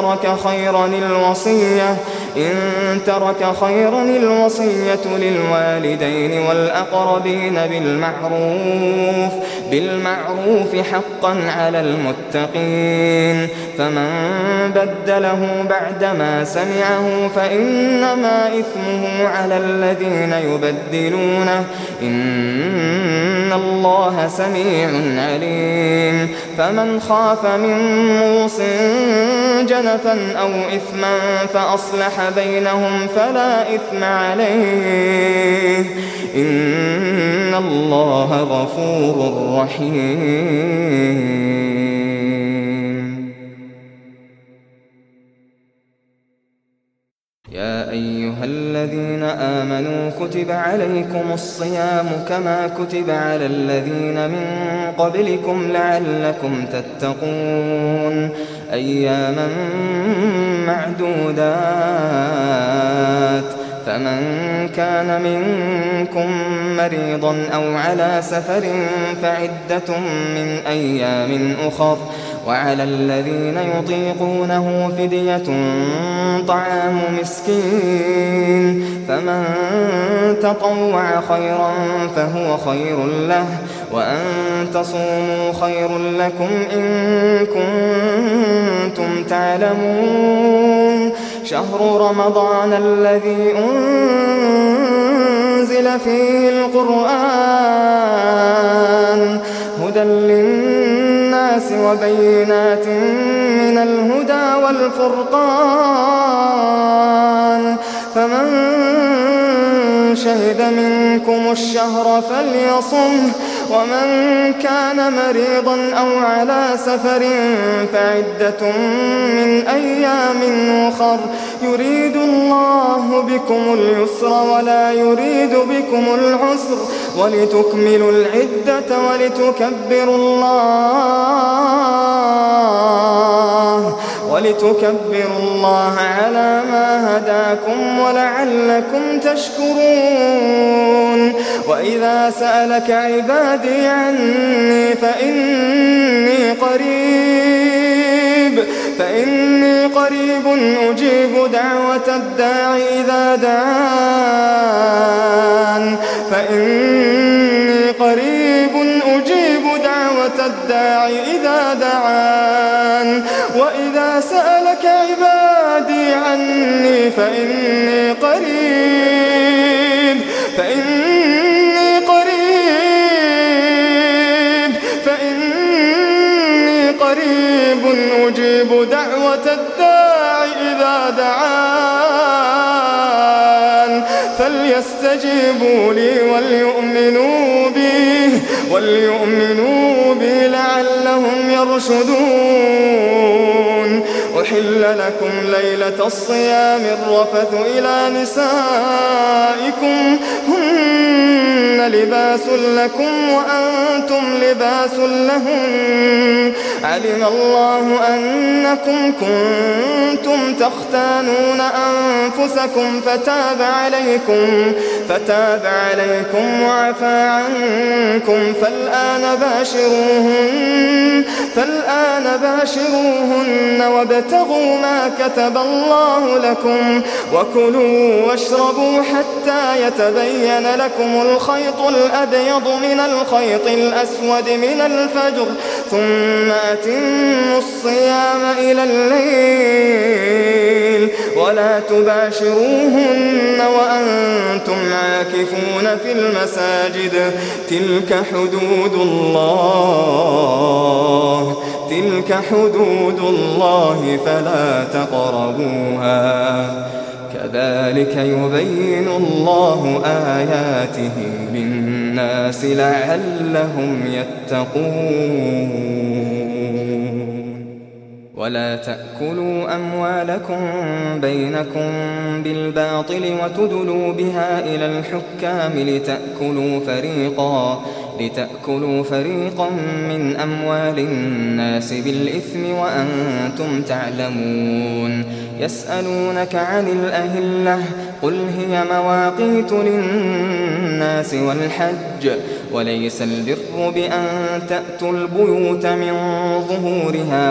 ترك خيرا الوصية للوالدين والأقربين بالمعروف بالمعروف حقا على المتقين. فمن بدله بعدما سمعه فإنما إثمه على الذين يبدلونه إن الله سميع عليم. فمن خاف من موص جنفا أو إثما فأصلح بينهم فلا إثم عليه إن الله غفور رحيم. يا أيها الذين آمنوا كتب عليكم الصيام كما كتب على الذين من قبلكم لعلكم تتقون أياما معدودات. فمن كان منكم مريضا أو على سفر فعدة من أيام أخر وعلى الذين يطيقونه فدية طعام مسكين فمن تطوع خيرا فهو خير له وأن تصوموا خير لكم إن كنتم تعلمون. شهر رمضان الذي أنزل فيه القرآن هدى للناس وبينات من الهدى والفرقان فمن شهد منكم الشهر فليصمه ومن كان مريضا أو على سفر فعدة من أيام أخر يريد الله بكم اليسر ولا يريد بكم العسر ولتكملوا العدة ولتكبروا الله على ما هداكم ولعلكم تشكرون. وإذا سألك عبادي عني فإني قريب أجيب دعوة الداع إذا دعان وإذا سألك عبادي عني فإني قريب أجيب دعوة الداع إذا دعان فليستجيبوا لي وليؤمنوا بي لعلهم يرشدون. أحل لكم ليلة الصيام الرفث إلى نسائكم هن لباس لكم وأنتم لباس لهن علم الله أنكم كنتم تختانون أنفسكم فتاب عليكم وعفى عنكم فالآن باشروهن وابتغوا ما كتب الله لكم وكلوا واشربوا حتى يتبين لكم الخيط الأبيض من الخيط الأسود من الفجر ثم أتموا الصيام إلى الليل ولا تباشروهن وأنتم عاكفون في المساجد تلك حدود الله فلا تقربوها كذلك يبين الله آياته للناس لعلهم يتقون. ولا تأكلوا أموالكم بينكم بالباطل وتدلوا بها إلى الحكام لتأكلوا فريقا من أموال الناس بالإثم وأنتم تعلمون. يسألونك عن الأهلة قل هي مواقيت للناس والحج وليس البر بأن تأتوا البيوت من ظهورها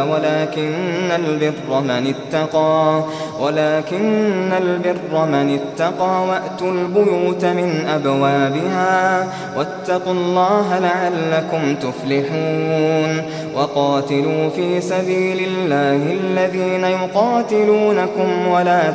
ولكن البر من اتقى وأتوا البيوت من أبوابها واتقوا الله لعلكم تفلحون وقاتلوا في سبيل الله الذين يقاتلونكم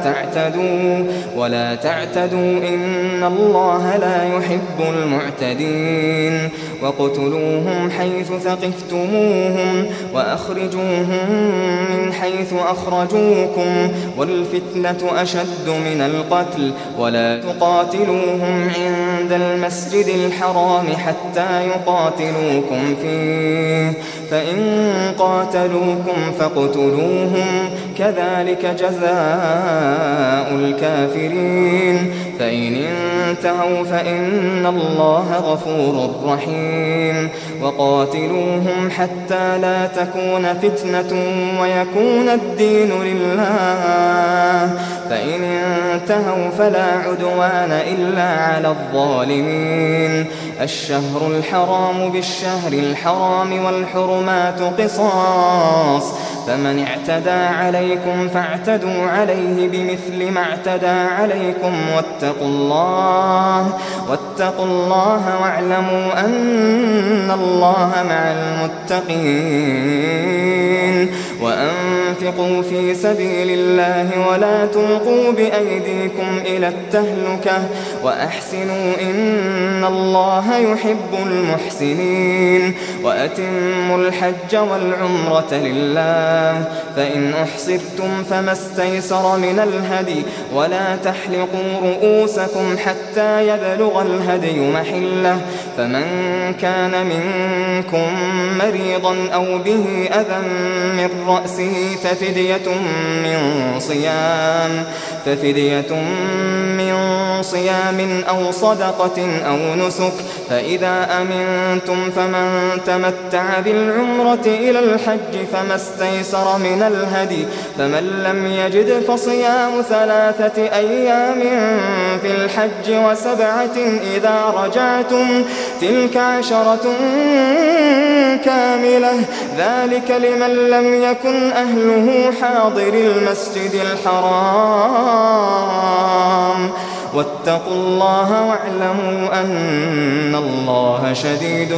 ولا تعتدوا إن الله لا يحب المعتدين وقتلوهم حيث ثقفتموهم وأخرجوهم من حيث أخرجوكم والفتنة أشد من القتل ولا تقاتلوهم عند المسجد الحرام حتى يقاتلوكم فيه فإن قاتلوكم فاقتلوهم كذلك جزاء الكافرين فإن انتهوا فإن الله غفور رحيم وقاتلوهم حتى لا تكون فتنة ويكون الدين لله فإن انتهوا فلا عدوان إلا على الظالمين الشهر الحرام بالشهر الحرام والحرمات قصاص فمن اعتدى عليكم فاعتدوا عليه بمثل ما اعتدى عليكم واتقوا الله واعلموا أن الله مع المتقين وأنفقوا في سبيل الله ولا تلقوا بأيديكم إلى التهلكة وأحسنوا إن الله يحب المحسنين وأتموا الحج والعمرة لله فإن أحصرتم فما استيسر من الهدي ولا تحلقوا رؤوسكم حتى يبلغ الهدي محله فمن كان منكم مريضا أو به أذى من رأسه ففدية من صيام أو صدقة أو نسك فإذا أمنتم فمن تمتع بالعمرة إلى الحج فما استيسر من الهدي فمن لم يجد فصيام 3 أيام في الحج و7 إذا رجعتم تلك 10 كاملة ذلك لمن لم يكن أهله حاضر المسجد الحرام واتقوا الله واعلموا أن الله شديد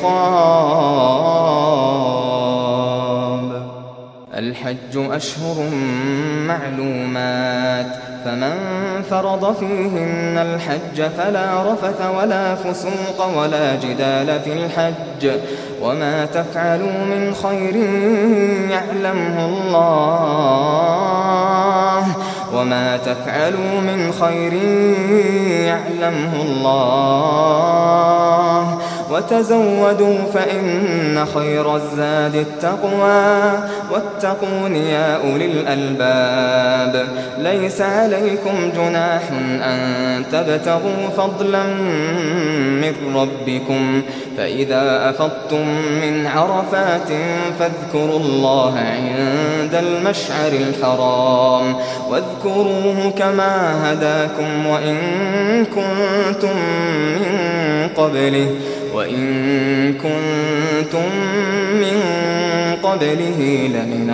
العقاب الحج أشهر معلومات فمن فرض فيهن الحج فلا رفث ولا فسوق ولا جدال في الحج وما تفعلوا من خير يعلمه الله وتزودوا فإن خير الزاد التقوى واتقون يا أولي الألباب ليس عليكم جناح أن تبتغوا فضلا من ربكم فإذا أفضتم من عرفات فاذكروا الله عند المشعر الحرام واذكروه كما هداكم وإن كنتم من قبله لمن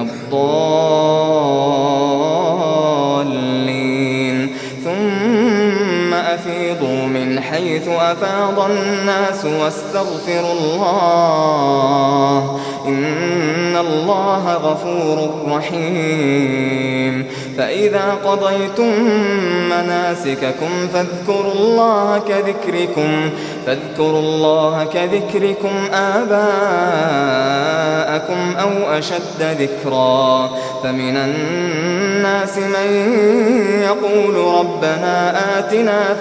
الضالين ثم أفيضوا من حيث أفاض الناس واستغفروا الله إن الله غفور رحيم فإذا قضيتم مناسككم فاذكروا الله كذكركم آباءكم أو أشد ذكرا فمن الناس من يقول ربنا آتنا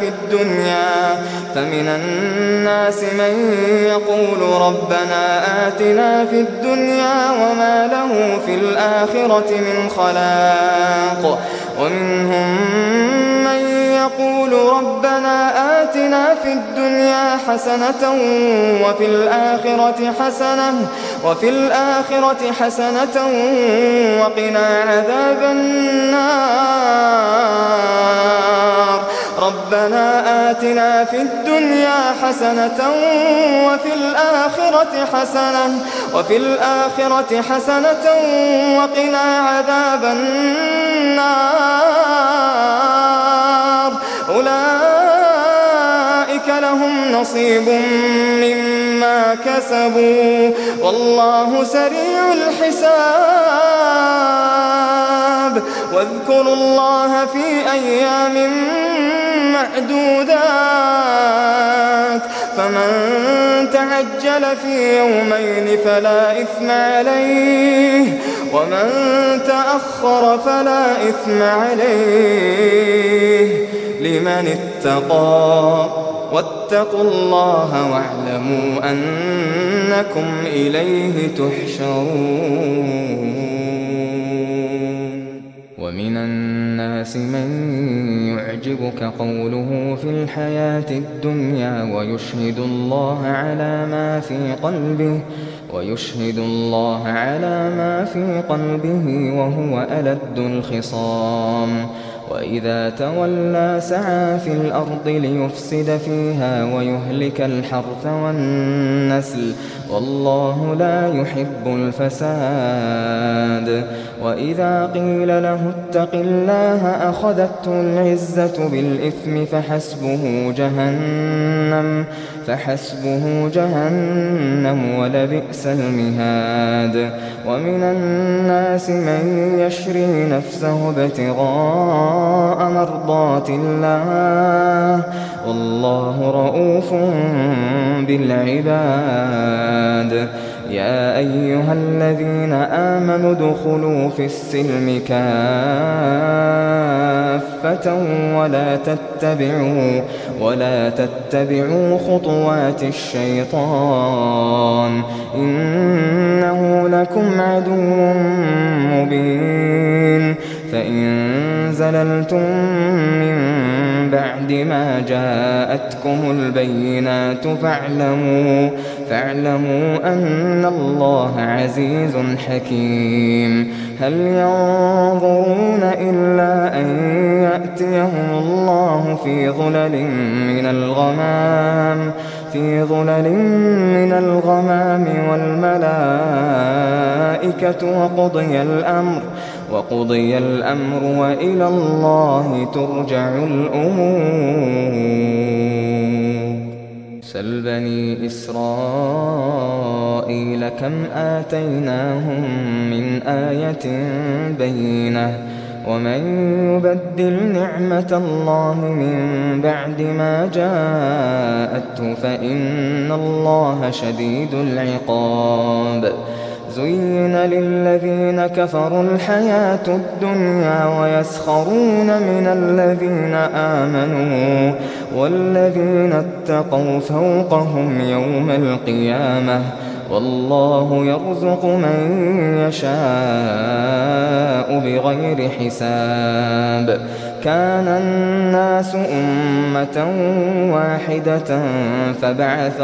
في الدنيا وما له في الآخرة من خلاق ومنهم من يقول ربنا آتنا في الدنيا حسنة وفي الآخرة حسنة وقنا عذاب النار ربنا آتنا في الدنيا حسنة وفي الآخرة حسنة وقنا عذاب النار أولئك لهم نصيب مما كسبوا والله سريع الحساب واذكروا الله في أيام معدودات فمن تعجل في يومين فلا إثم عليه ومن تأخر فلا إثم عليه لمن اتقى واتقوا الله واعلموا أنكم إليه تحشرون ومن الناس من يعجبك قوله في الحياة الدنيا ويشهد الله على ما في قلبه وهو ألد الخصام وإذا تولى سعى في الأرض ليفسد فيها ويهلك الحرث والنسل والله لا يحب الفساد وإذا قيل له اتق الله أخذته العزة بالإثم فحسبه جهنم ولبئس المهاد ومن الناس من يشري نفسه ابتغاء مرضات الله والله رؤوف بالعباد يا أيها الذين آمنوا ادخلوا في السلم كافة ولا تتبعوا خطوات الشيطان إنه لكم عدو مبين فإن زللتم من بعد ما جاءتكم البينات فاعلموا أن الله عزيز حكيم هل ينظرون إلا أن يأتيهم الله في ظلل من الغمام والملائكة وقضي الأمر وإلى الله ترجع الأمور سل بني إسرائيل كم آتيناهم من آية بينة ومن يبدل نعمة الله من بعد ما جاءته فإن الله شديد العقاب زين للذين كفروا الحياة الدنيا ويسخرون من الذين آمنوا والذين اتقوا فوقهم يوم القيامة والله يرزق من يشاء بغير حساب كان الناس أمة واحدة فبعث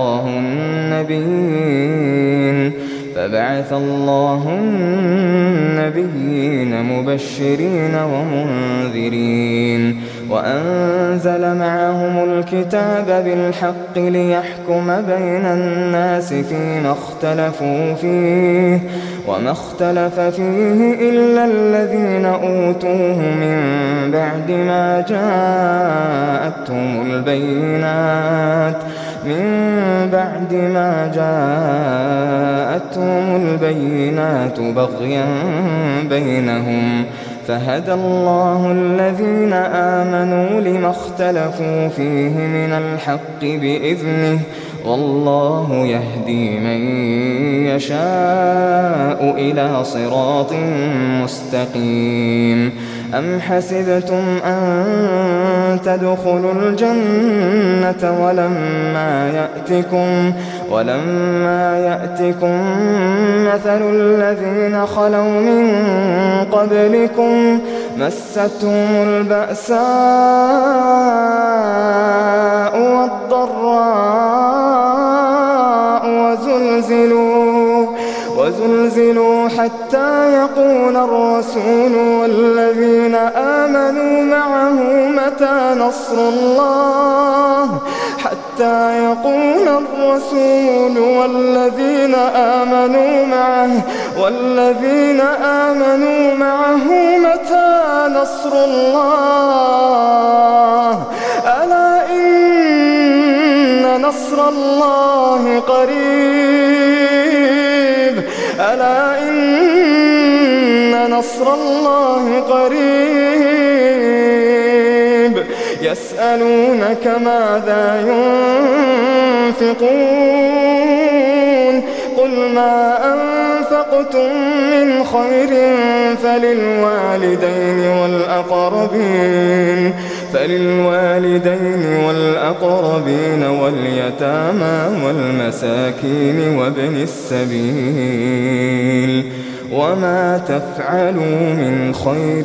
الله النبيين مبشرين ومنذرين وأنزل معهم الكتاب بالحق ليحكم بين الناس فيما اختلفوا فيه وما اختلف فيه إلا الذين أوتوه من بعد ما جاءتهم البينات بغيا بينهم فهدى الله الذين آمنوا لما اختلفوا فيه من الحق بإذنه والله يهدي من يشاء إلى صراط مستقيم أم حسبتم أن تدخلوا الجنة ولما يأتكم مثل الذين خلوا من قبلكم مستهم البأساء والضراء وزلزلوا حتى يقول الرسول والذين آمنوا معه متى نصر الله حتى يقول الرسول والذين آمنوا معه متى نصر الله ألا إن نصر الله قريب ألا إن نصر الله قريب يسألونك ماذا ينفقون قل ما أنفقتم من خير فللوالدين والأقربين واليتامى والمساكين وابن السبيل وما تفعلوا من خير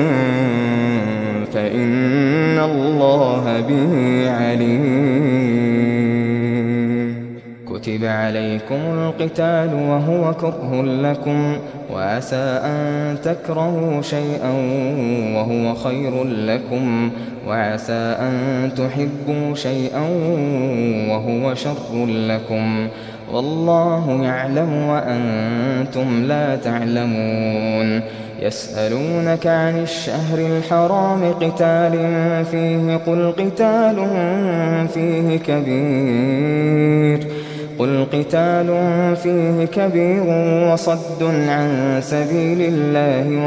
فإن الله به عليم. كتب عليكم القتال وهو كره لكم وعسى أن تكرهوا شيئا وهو خير لكم وعسى أن تحبوا شيئا وهو شر لكم والله يعلم وأنتم لا تعلمون. يسألونك عن الشهر الحرام قتال فيه قل قتال فيه كبير وصد عن سبيل الله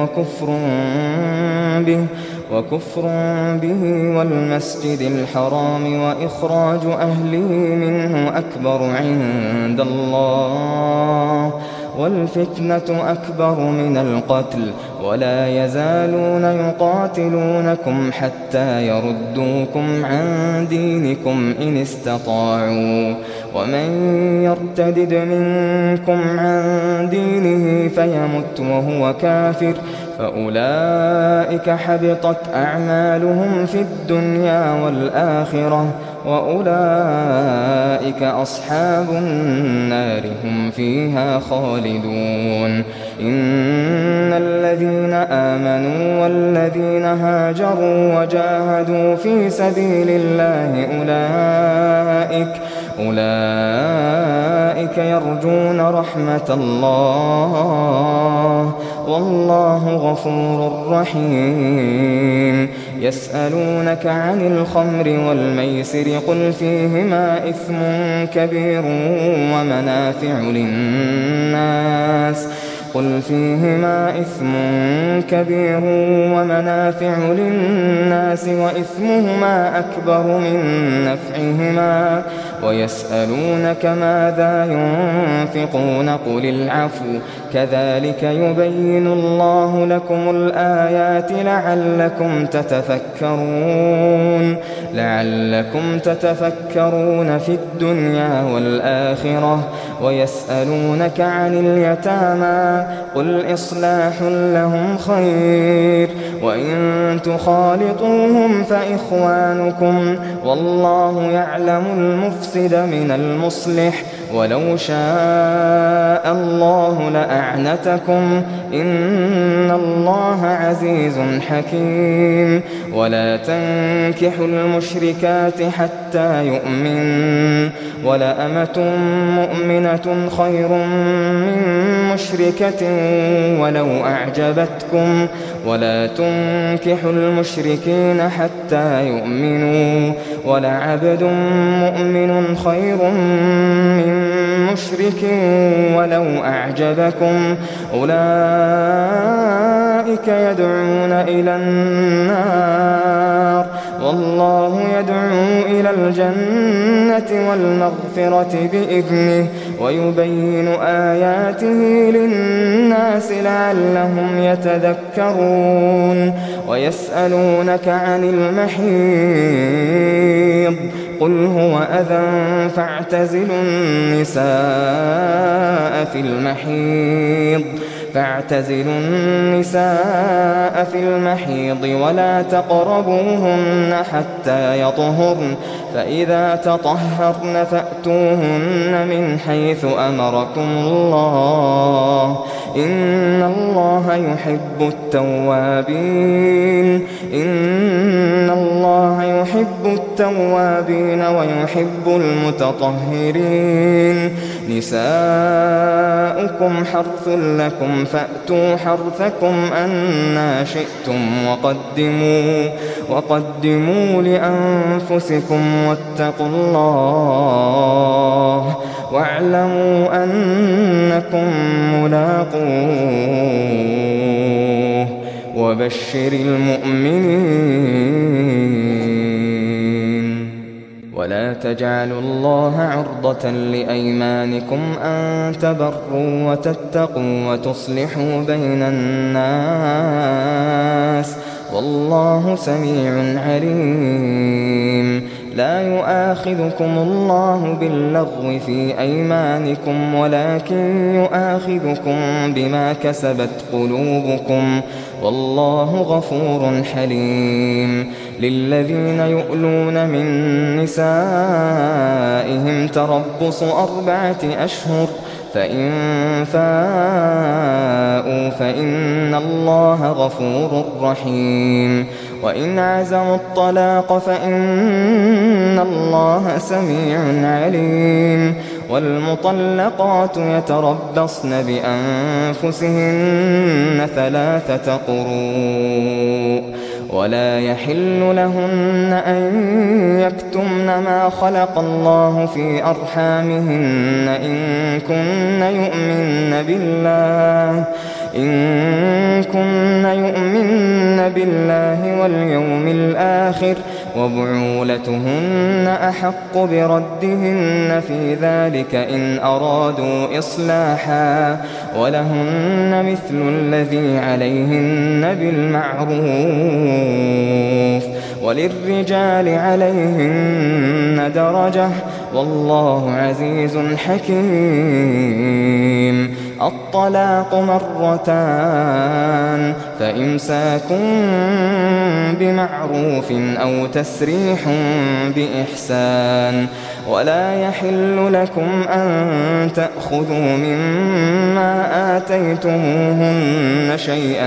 وكفر به والمسجد الحرام وإخراج أهله منه أكبر عند الله والفتنة أكبر من القتل ولا يزالون يقاتلونكم حتى يردوكم عن دينكم إن استطاعوا ومن يرتدد منكم عن دينه فيمت وهو كافر فأولئك حبطت أعمالهم في الدنيا والآخرة وأولئك أصحاب النار هم فيها خالدون. إن الذين آمنوا والذين هاجروا وجاهدوا في سبيل الله أولئك يرجون رحمة الله والله غفور رحيم. يسألونك عن الخمر والميسر قل فيهما إثم كبير ومنافع للناس وإثمهما أكبر من نفعهما ويسألونك ماذا ينفقون قل العفو كذلك يبين الله لكم الآيات لعلكم تتفكرون في الدنيا والآخرة. ويسألونك عن اليتامى قل إصلاح لهم خير وإن تخالطوهم فإخوانكم والله يعلم المفسد من المصلح ولو شاء الله لأعنتكم إن الله عزيز حكيم. ولا تنكحوا المشركات حتى يؤمنوا ولأمة مؤمنة خير من مشركة ولو أعجبتكم ولا تنكحوا المشركين حتى يؤمنوا ولعبد مؤمن خير من مشرك ولو أعجبكم أولئك يدعون إلى النار والله يدعو إلى الجنة والمغفرة بإذنه ويبين آياته للناس لعلهم يتذكرون. ويسألونك عن المحيض قل هو أذى فاعتزلوا النساء في المحيض فاعتزلوا النساء في المحيض ولا تقربوهن حتى يطهرن فإذا تطهرن فأتوهن من حيث أمركم الله إن الله يحب التوابين ويحب المتطهرين نساؤكم حرث لكم فأتوا حرثكم أنى شئتم وقدموا لأنفسكم واتقوا الله واعلموا أنكم ملاقوه وبشر المؤمنين ولا تجعلوا الله عرضة لأيمانكم أن تبروا وتتقوا وتصلحوا بين الناس والله سميع عليم لا يؤاخذكم الله باللغو في أيمانكم ولكن يؤاخذكم بما كسبت قلوبكم والله غفور حليم للذين يؤلون من نسائهم تربص 4 أشهر فإن فاءوا فإن الله غفور رحيم وإن عزموا الطلاق فإن الله سميع عليم والمطلقات يتربصن بأنفسهن 3 قروء ولا يحل لهن أن يكتمن ما خلق الله في أرحامهن إن كن يؤمن بالله واليوم الآخر وبعولتهن أحق بردهن في ذلك إن أرادوا إصلاحا ولهن مثل الذي عليهن بالمعروف وللرجال عليهن درجة والله عزيز حكيم الطلاق 2 فإمساك بمعروف أو تسريح بإحسان ولا يحل لكم أن تأخذوا مما آتيتموهن شيئا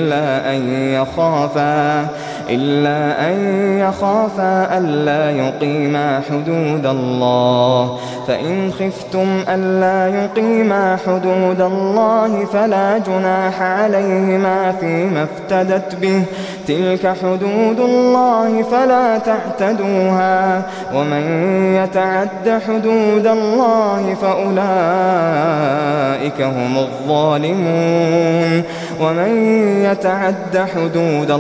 إلا أن يخافا ألا يقيما حدود الله فإن خفتم ألا يقيما حدود الله فلا جناح عليهما فيما افتدت به تلك حدود الله فلا تعتدوها ومن يتعد حدود الله فأولئك هم الظالمون ومن يتعد حدود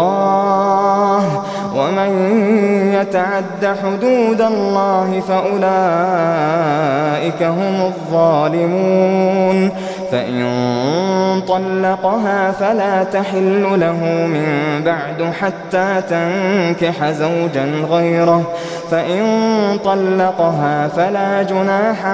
الله فأولئك هم الظالمون فإن طلقها فلا تحل له من بعد حتى تنكح زوجا غيره فإن طلقها فلا جناح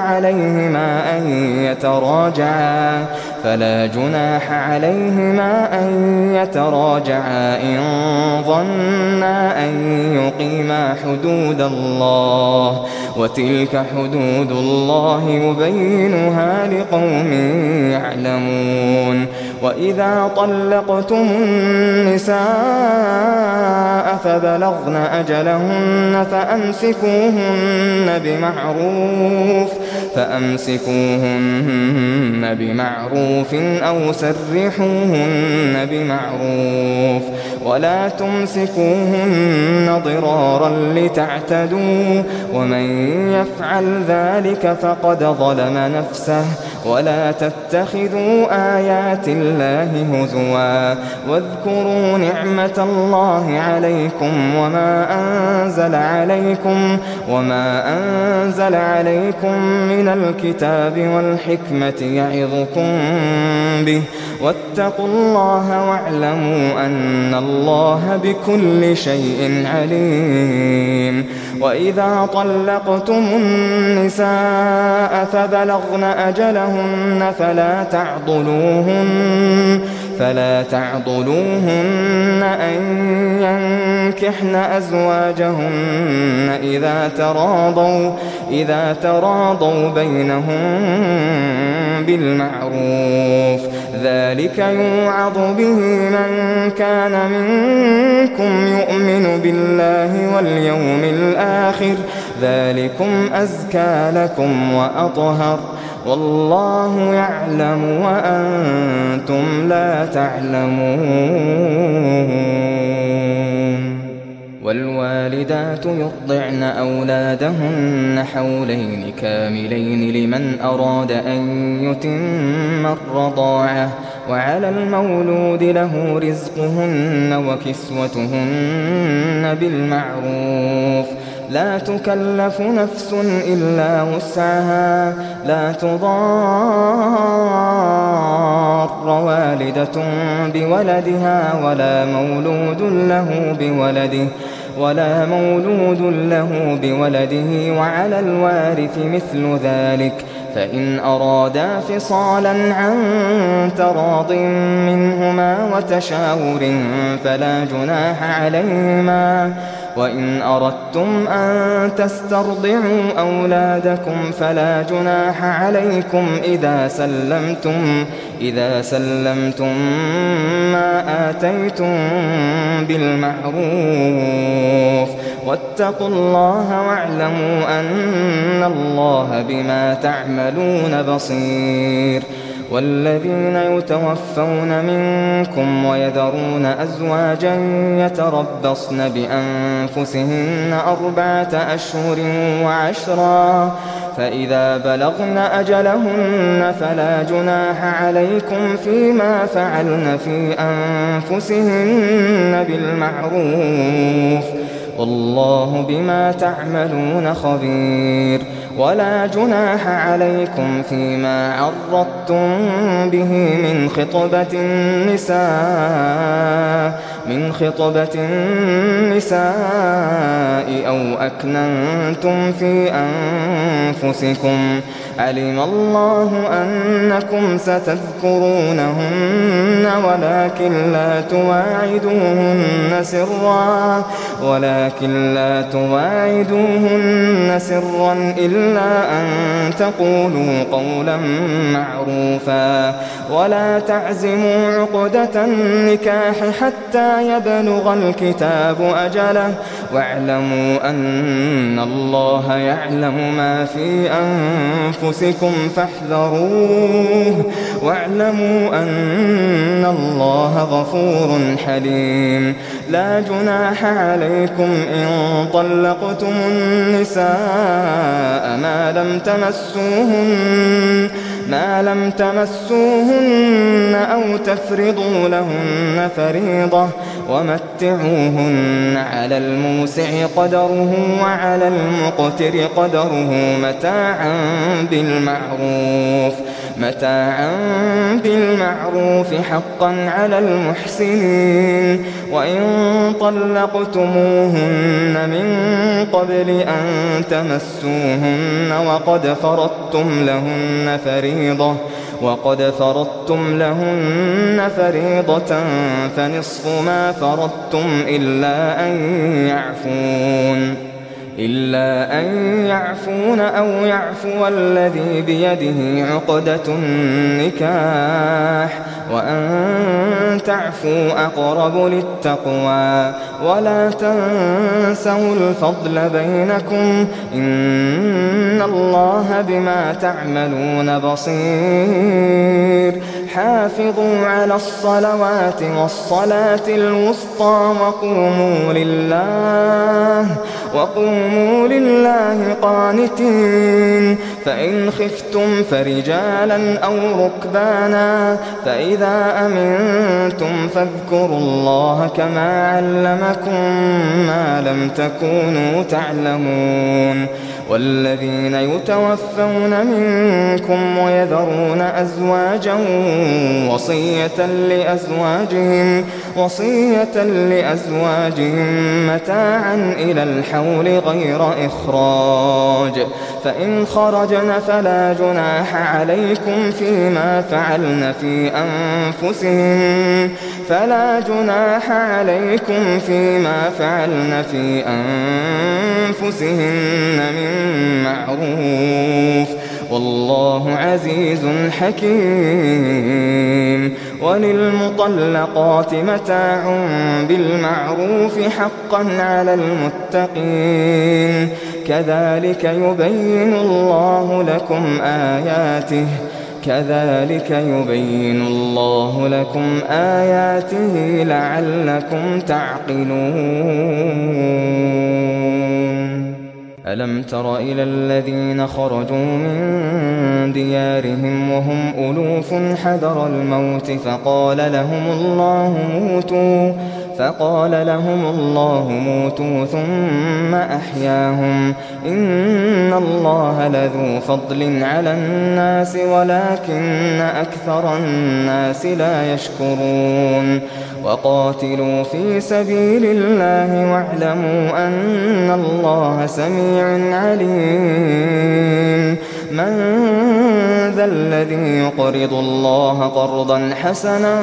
عليهما أن يتراجعا إن ظنا أن يقيما حدود الله وتلك حدود الله يبينها لقوم يعلمون وإذا طلقتم النساء فبلغن أجلهن فأمسكوهن بمعروف أو سرحوهن بمعروف ولا تمسكوهن ضرارا لتعتدوا ومن يفعل ذلك فقد ظلم نفسه ولا تتخذوا آيات بالله هزوا واذكروا نعمة الله عليكم وما أنزل عليكم من الكتاب والحكمة يعظكم به واتقوا الله واعلموا أن الله بكل شيء عليم. وإذا طلقتم النساء فبلغن أجلهن فلا تعضلوهن أن ينكحن أزواجهن إذا تراضوا بينهم بالمعروف ذلك يوعظ به من كان منكم يؤمن بالله واليوم الآخر ذلكم أزكى لكم وأطهر والله يعلم وأنتم لا تعلمون. والوالدات يرضعن أولادهن حولين كاملين لمن أراد أن يتم الرضاعة وعلى المولود له رزقهن وكسوتهن بالمعروف لا تكلف نفس إلا وسعها لا تضار والدة بولدها ولا مولود له بولده وعلى الوارث مثل ذلك فإن أرادا فصالا عن تراض منهما وتشاور فلا جناح عليهما. وإن أردتم أن تسترضعوا أولادكم فلا جناح عليكم إذا سلمتم ما آتيتم بالمعروف واتقوا الله واعلموا أن الله بما تعملون بصير. والذين يتوفون منكم ويذرون أزواجا يتربصن بأنفسهن 4 أشهر وعشرا فإذا بلغن أجلهن فلا جناح عليكم فيما فعلن في أنفسهن بالمعروف والله بما تعملون خبير. ولا جناح عليكم فيما عرضتم به من خطبة النساء أو أكننتم في أنفسكم علم الله أنكم ستذكرونهن ولكن لا تواعدوهن سرا إلا أن تقولوا قولا معروفا ولا تعزموا عقدة النكاح حتى يبلغ الكتاب أجله واعلموا أن الله يعلم ما في أنفسكم فاحذروه واعلموا أن الله غفور حليم. لا جناح عليكم إن طلقتم النساء ما لم تمسوهن أو تفرضوا لهن فريضة ومتعوهن على الموسع قدره وعلى المقتر قدره متاعا بالمعروف حقا على المحسنين. وإن طلقتموهن من قبل أن تمسوهن وقد فرضتم لهن فريضة فنصف ما فرضتم إلا أن يعفون أو يعفو الذي بيده عقدة النكاح وأن تعفوا أقرب للتقوى ولا تنسوا الفضل بينكم إن الله بما تعملون بصير. حافظوا على الصلوات والصلاة الوسطى وقوموا لله قانتين فإن خفتم فرجالا أو ركبانا فإذا أمنتم فاذكروا الله كما علمكم ما لم تكونوا تعلمون والذين يتوفون منكم ويذرون أزواجا وصية لأزواجهم متاعا إلى الحول غير إخراج فإن خرجن فلا جناح عليكم فيما فعلن في أنفسهن من معروف والله عزيز حكيم وللمطلقات متاع بالمعروف حقا على المتقين كذلك يبين الله لكم آياته لعلكم تعقلون ألم تر إلى الذين خرجوا من ديارهم وهم ألوف حذر الموت فقال لهم الله موتوا ثم أحياهم إن الله لذو فضل على الناس ولكن أكثر الناس لا يشكرون وقاتلوا في سبيل الله واعلموا أن الله سميع عليم من ذا الذي يقرض الله قرضا حسنا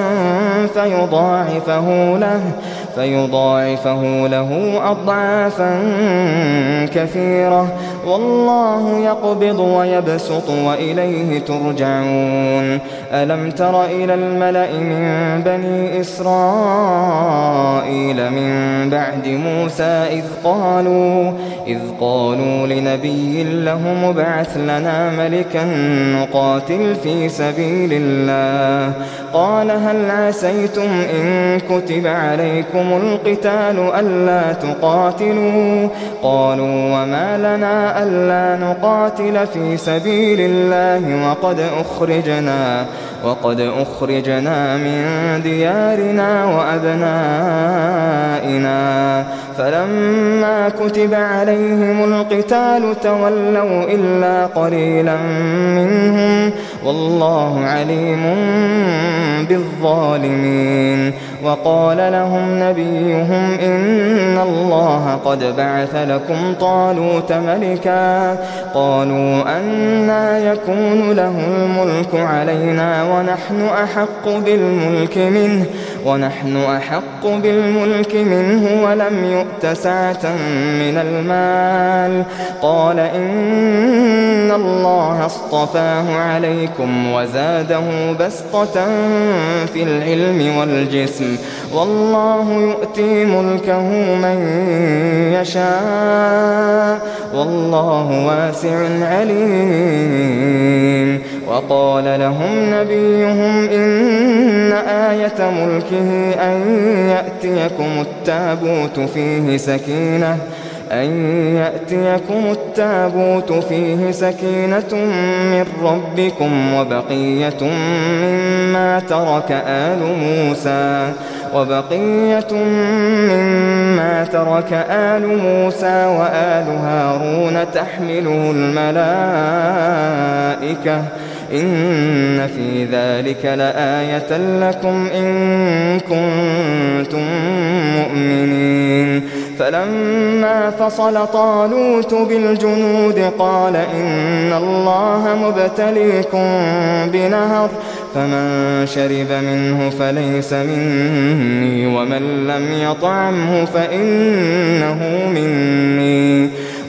فيضاعفه له أضعافا كثيرة والله يقبض ويبسط وإليه ترجعون ألم تر إلى الملأ من بني إسرائيل من بعد موسى إذ قالوا لنبي له ابعث لنا ملكا نقاتل في سبيل الله قال هل عسيتم إن كتب عليكم القتال ألا تقاتلوا قالوا وما لنا ألا نقاتل في سبيل الله وقد أخرجنا من ديارنا وأبنائنا فلما كتب عليهم القتال تولوا إلا قليلا منهم والله عليم بالظالمين وقال لهم نبيهم إن الله قد بعث لكم طالوت ملكا قالوا أنى يكون له الملك علينا ونحن أحق بالملك منه ولم يؤت سعة من المال قال إن الله اصطفاه عليكم وزاده بسطة في العلم والجسم والله يؤتي ملكه من يشاء والله واسع عليم وقال لهم نبيهم إن آية ملكه أن يأتيكم التابوت فيه سكينة من ربكم وبقية مما ترك آل موسى وآل هارون تحمله الملائكة إن في ذلك لآية لكم إن كنتم مؤمنين فلما فصل طالوت بالجنود قال إن الله مبتليكم بنهر فمن شرب منه فليس مني ومن لم يطعمه فإنه مني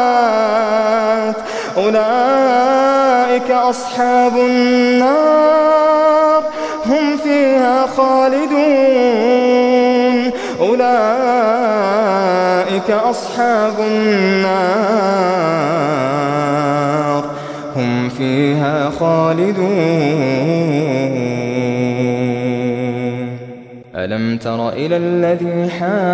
أصحاب النار هم فيها خالدون أولئك أصحاب النار هم فيها خالدون ألم تر إلى الذي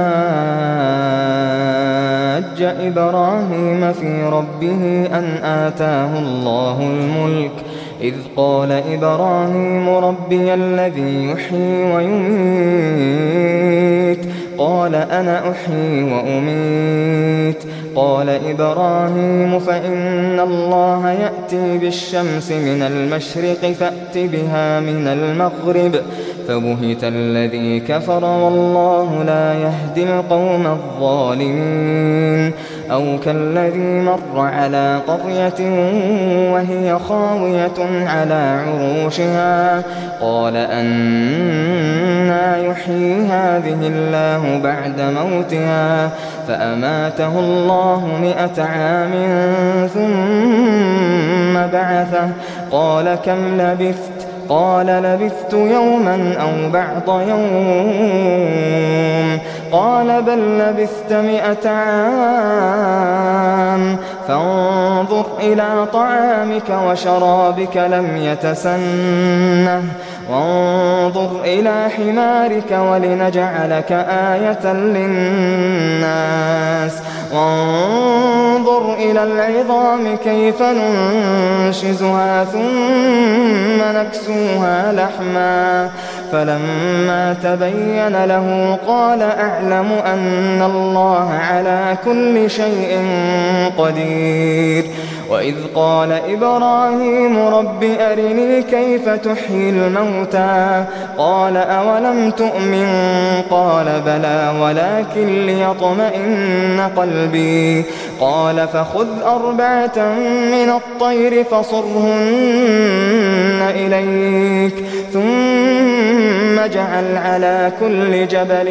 حاج إبراهيم في ربه أن آتاه الله الملك إذ قال إبراهيم ربي الذي يحيي ويميت قال أنا أحيي وأميت قال إبراهيم فإن الله يأتي بالشمس من المشرق فأت بها من المغرب فبهت الذي كفر والله لا يهدي القوم الظالمين أو كالذي مر على قرية وهي خاوية على عروشها قال أنى يحيي هذه الله بعد موتها فأماته الله 100 عام ثم بعثه قال كم لبثت قال لبثت يوما أو بعض يوم قال بل لبثت 100 عام فانظر إلى طعامك وشرابك لم يتسنه وانظر إلى حمارك ولنجعلك آية للناس وانظر إلى العظام كيف ننشزها ثم نكسوها لحما فلما تبين له قال أعلم أن الله على كل شيء قدير وإذ قال إبراهيم رب أرني كيف تحيي الموتى قال أولم تؤمن قال بلى ولكن ليطمئن قلبي قال فخذ 4 من الطير فصرهن إليك ثم اجعل على كل جبل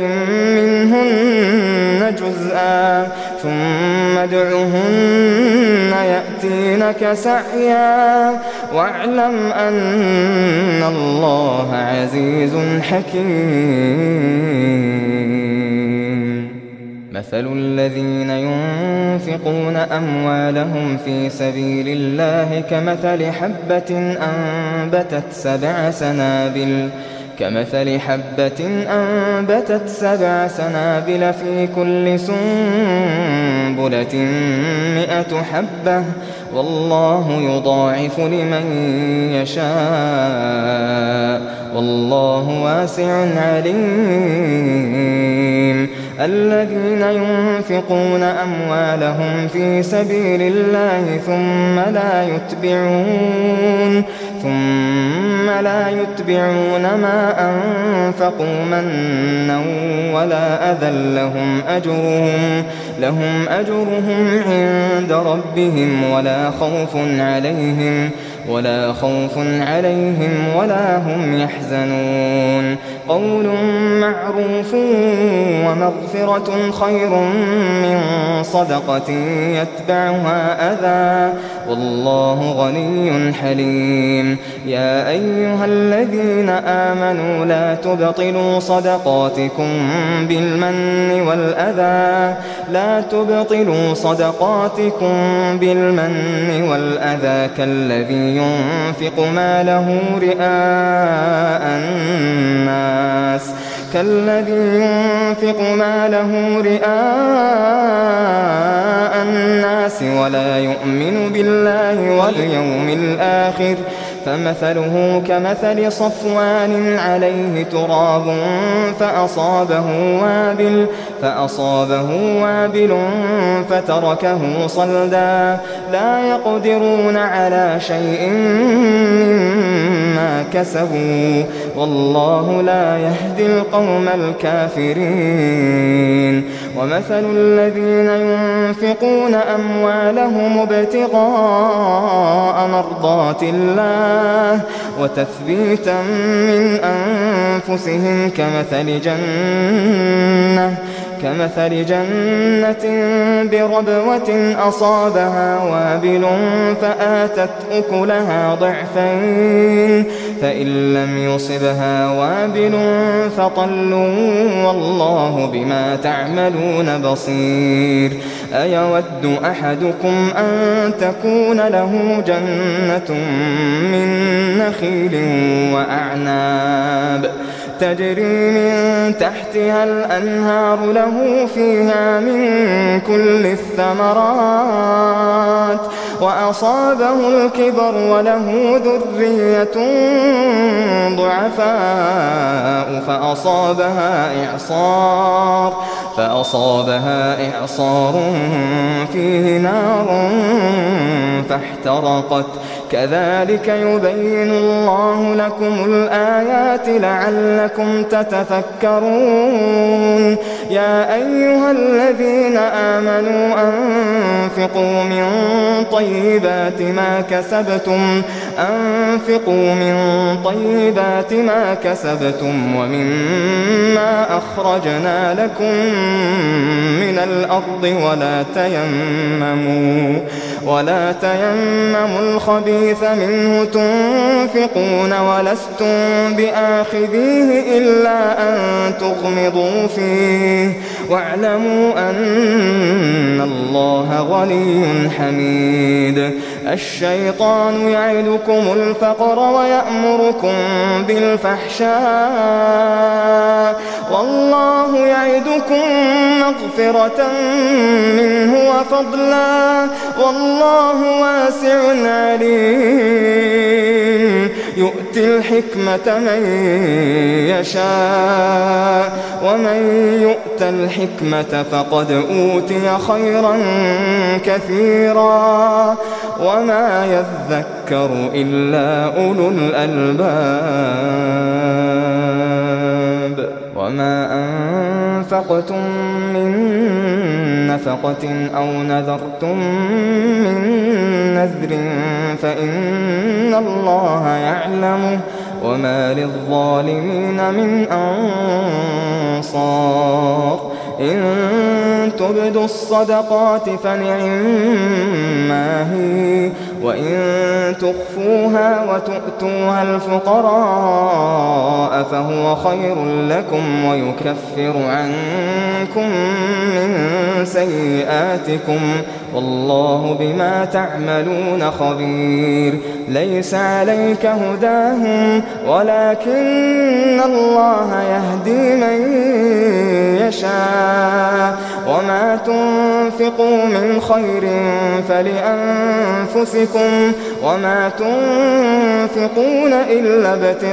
منهن جزءا ثم ادعهن يأتينك سعيا واعلم أن الله عزيز حكيم مثل الذين ينفقون أموالهم في سبيل الله كمثل حبة أنبتت 7 سنابل في كل سنبلة 100 حبة والله يضاعف لمن يشاء والله واسع عليم الذين ينفقون أموالهم في سبيل الله ثم لا يتبعون ما أنفقوا منا ولا أذى لهم أجرهم عند ربهم ولا خوف عليهم ولا هم يحزنون قول معروف ومغفرة خير من صدقة يتبعها أذى والله غني حليم يا أيها الذين آمنوا لا تبطلوا صدقاتكم بالمن والأذى كالذي ينفق ماله رئاء الناس ولا يؤمن بالله واليوم الآخر فمثله كمثل صفوان عليه تراب فأصابه وابل فتركه صلدا لا يقدرون على شيء مما كسبوا والله لا يهدي القوم الكافرين ومثل الذين ينفقون أموالهم ابتغاء مرضات الله وتثبيتا كمثل جنة بربوة أصابها وابل فآتت أكلها ضعفين فإن لم يصبها وابل فطل والله بما تعملون بصير أيود أحدكم أن تكون له جنة من نخيل وأعناب تجري من تحتها الأنهار له فيها من كل الثمرات وأصابه الكبر وله ذرية ضعفاء فأصابها إعصار فيه نار فاحترقت كذلك يبين الله لكم الآيات لعلكم تتفكرون يا أيها الذين آمنوا أنفقوا من طيبات ما كسبتم ومما أخرجنا لكم من الأرض ولا تيمموا الخبيث منه تنفقون ولستم بآخذيه إلا أن تغمضوا فيه واعلموا أن الله غني حميد الشيطان يعدكم الفقر ويأمركم بالفحشاء والله يعدكم مغفرة منه وفضلا والله واسع عليم يؤتي الحكمة من يشاء ومن يؤت الحكمة فقد أوتي خيرا كثيرا وما يذكر إلا أولو الألباب وما أنفقتم من نفقة أو نذرتم من نذر فإن الله يعلمه وما للظالمين من أنصار إن تبدوا الصدقات فنعما هي وإن تخفوها وتؤتوها الفقراء فهو خير لكم ويكفر عنكم من سيئاتكم والله بما تعملون خبير ليس عليك هداهم ولكن الله يهدي من يشاء وما تنفقوا من خير فلأنفسكم وما تنفقون إلا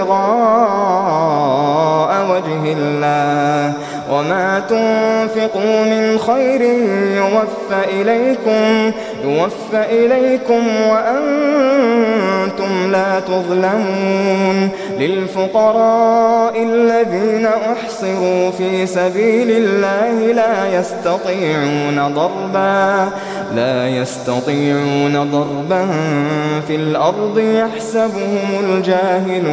ابتغاء وجه الله وما تنفقوا من خير يوفى إليكم وأنتم لا تظلمون للفقراء الذين أحصروا في سبيل الله لا يستطيعون ضربا في الأرض يحسبهم الجاهل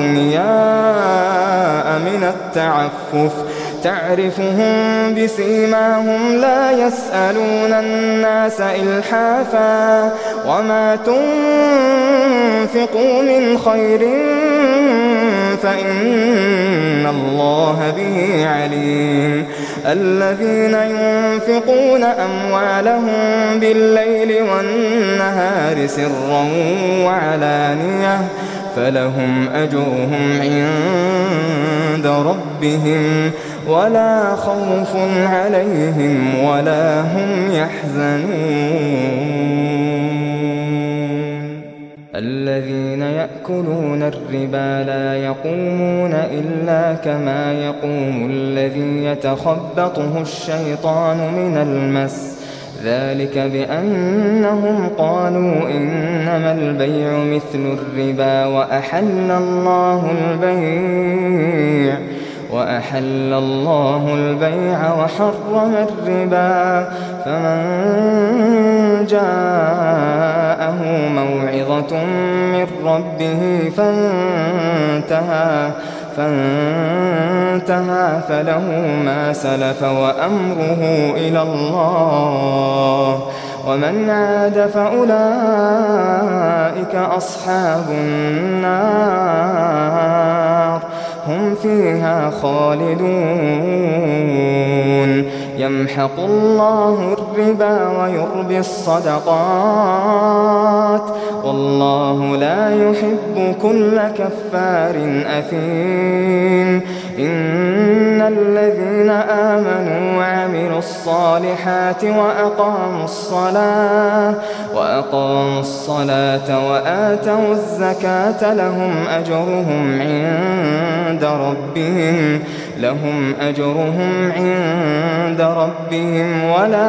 أغنياء من التعفف تعرفهم بسيماهم لا يسألون الناس إلحافا وما تنفقوا من خير فإن الله به عليم الذين ينفقون أموالهم بالليل والنهار سرا وعلانية فلهم أجرهم عند ربهم ولا خوف عليهم ولا هم يحزنون الذين يأكلون الربا لا يقومون إلا كما يقوم الذي يتخبطه الشيطان من المس ذلك بأنهم قالوا إنما البيع مثل الربا وأحل الله البيع وحرم الربا فمن جاءه موعظة من ربه فانتهى فله ما سلف وأمره إلى الله، ومن عاد فأولئك أصحاب النار هم فيها خالدون. يمحق الله الربا ويربي الصدقات والله لا يحب كل كفار أثيم. إن الذين آمنوا وعملوا الصالحات وأقاموا الصلاة وآتوا الزكاة لهم أجرهم عند ربهم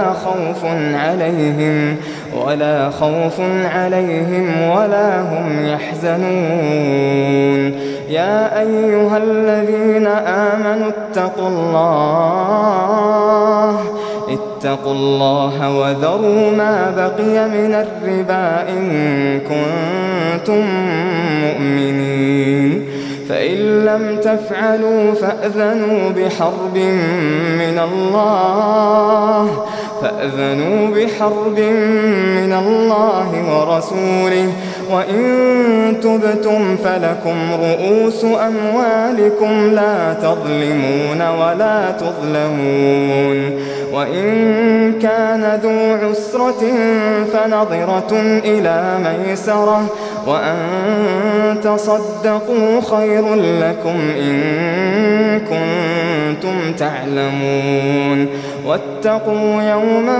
ولا خوف عليهم ولا هم يحزنون. يا أيها الذين آمنوا اتقوا الله وذروا ما بقي من الربا إن كنتم مؤمنين، فإن لم تفعلوا فأذنوا بحرب من الله ورسوله، وإن تبتم فلكم رؤوس أموالكم لا تظلمون ولا تظلمون، وإن كان ذو عسرة فنظرة إلى ميسرة، وأن تصدقوا خير لكم إن كنتم تعلمون. واتقوا يوما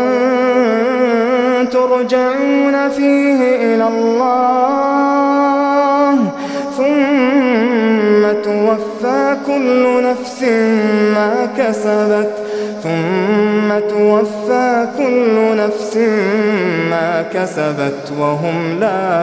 ترجعون فيه إلى الله ثم توفى كل نفس ما كسبت وهم لا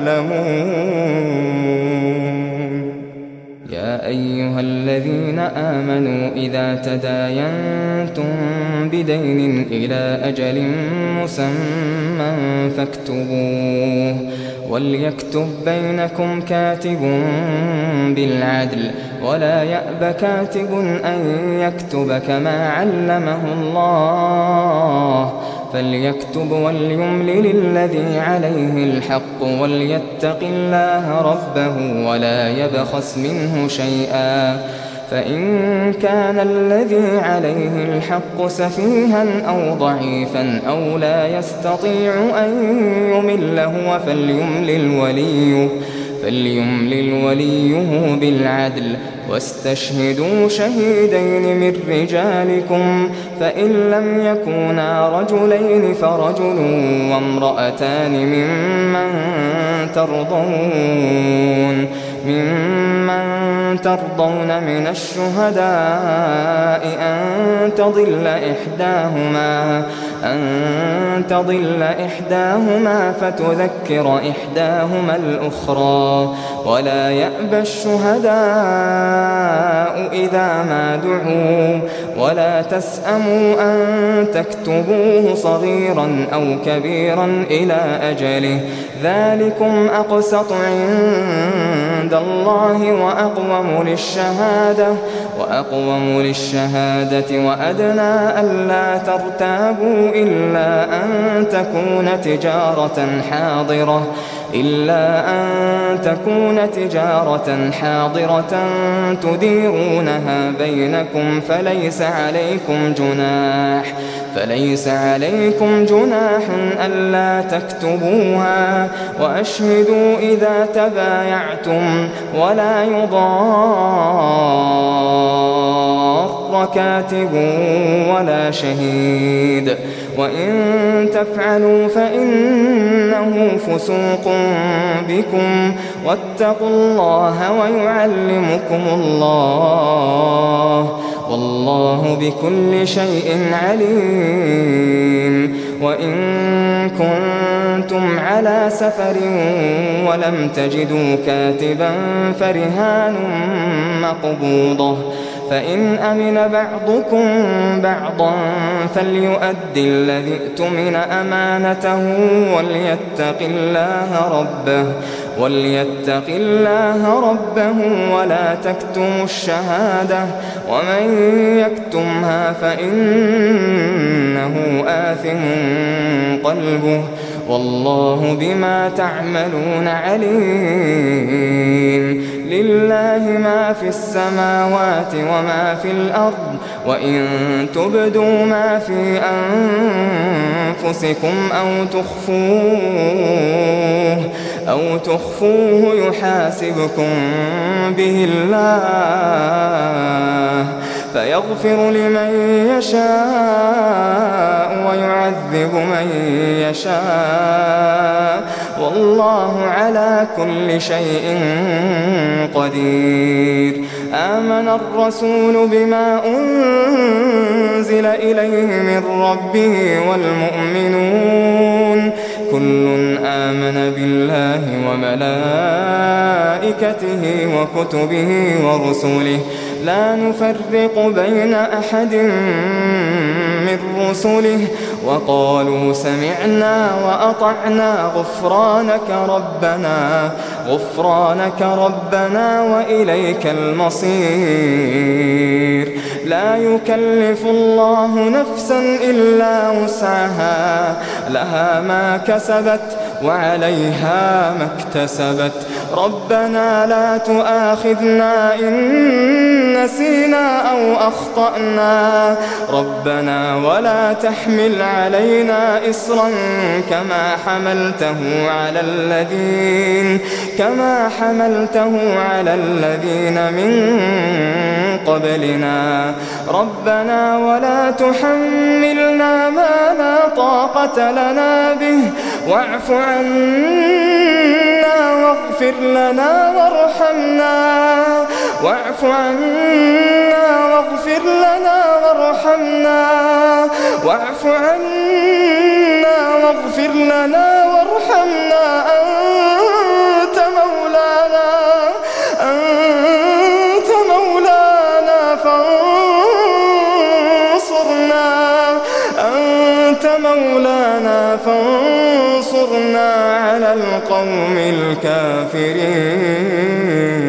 يظلمون. يا أيها الذين آمنوا إذا تداينتم بدين إلى أجل مسمى فاكتبوه، وليكتب بينكم كاتب بالعدل، ولا يأب كاتب أن يكتب كما علمه الله، فليكتب وليملل الذي عليه الحق وليتق الله ربه ولا يبخس منه شيئا، فإن كان الذي عليه الحق سفيها أو ضعيفا أو لا يستطيع أن يمل هو فليملل وليه بالعدل، واستشهدوا شهيدين من رجالكم، فإن لم يكونا رجلين فرجل وامرأتان ممن ترضون من الشهداء أن تضل إحداهما فتذكر إحداهما الأخرى، ولا يأبى الشهداء إذا ما دعوا، ولا تسأموا أن تكتبوه صغيرا أو كبيرا إلى أجله، ذلكم أقسط عند الله وأقوم للشهادة وأدنى ألا ترتابوا إلا أن تكون تجارة حاضرة تديرونها بينكم فليس عليكم جناح ألا تكتبوها، وأشهدوا إذا تبايعتم، ولا يضار كاتب ولا شهيد، وإن تفعلوا فإنه فسوق بكم، واتقوا الله ويعلمكم الله، والله بكل شيء عليم. وإن كنتم على سفر ولم تجدوا كاتبا فرهان مقبوضة، فإن أمن بعضكم بعضا فليؤد الذي اؤتمن أمانته وليتق الله ربه ولا تكتموا الشهادة ومن يكتمها فإنه آثم قلبه والله بما تعملون عليم. لله ما في السماوات وما في الأرض وإن تبدوا ما في أنفسكم أو تخفوه يحاسبكم به الله فيغفر لمن يشاء ويعذب من يشاء والله على كل شيء قدير. آمن الرسول بما أنزل إليه من ربه والمؤمنون كل آمن بالله وملائكته وكتبه ورسله لا نفرق بين أحد من رسله وقالوا سمعنا وأطعنا غفرانك ربنا وإليك المصير. لا يكلف الله نفسا إلا وسعها لها ما كسبت وعليها ما اكتسبت. ربنا لا تؤاخذنا إن نسينا أو أخطأنا ربنا ولا تحمل علينا إصرا كما حملته على الذين من قبلنا ربنا ولا تحملنا ما لا طاقة لنا به واعف عنا واغفر لنا وارحمنا أنت مولانا فانصرنا على القوم الكافرين.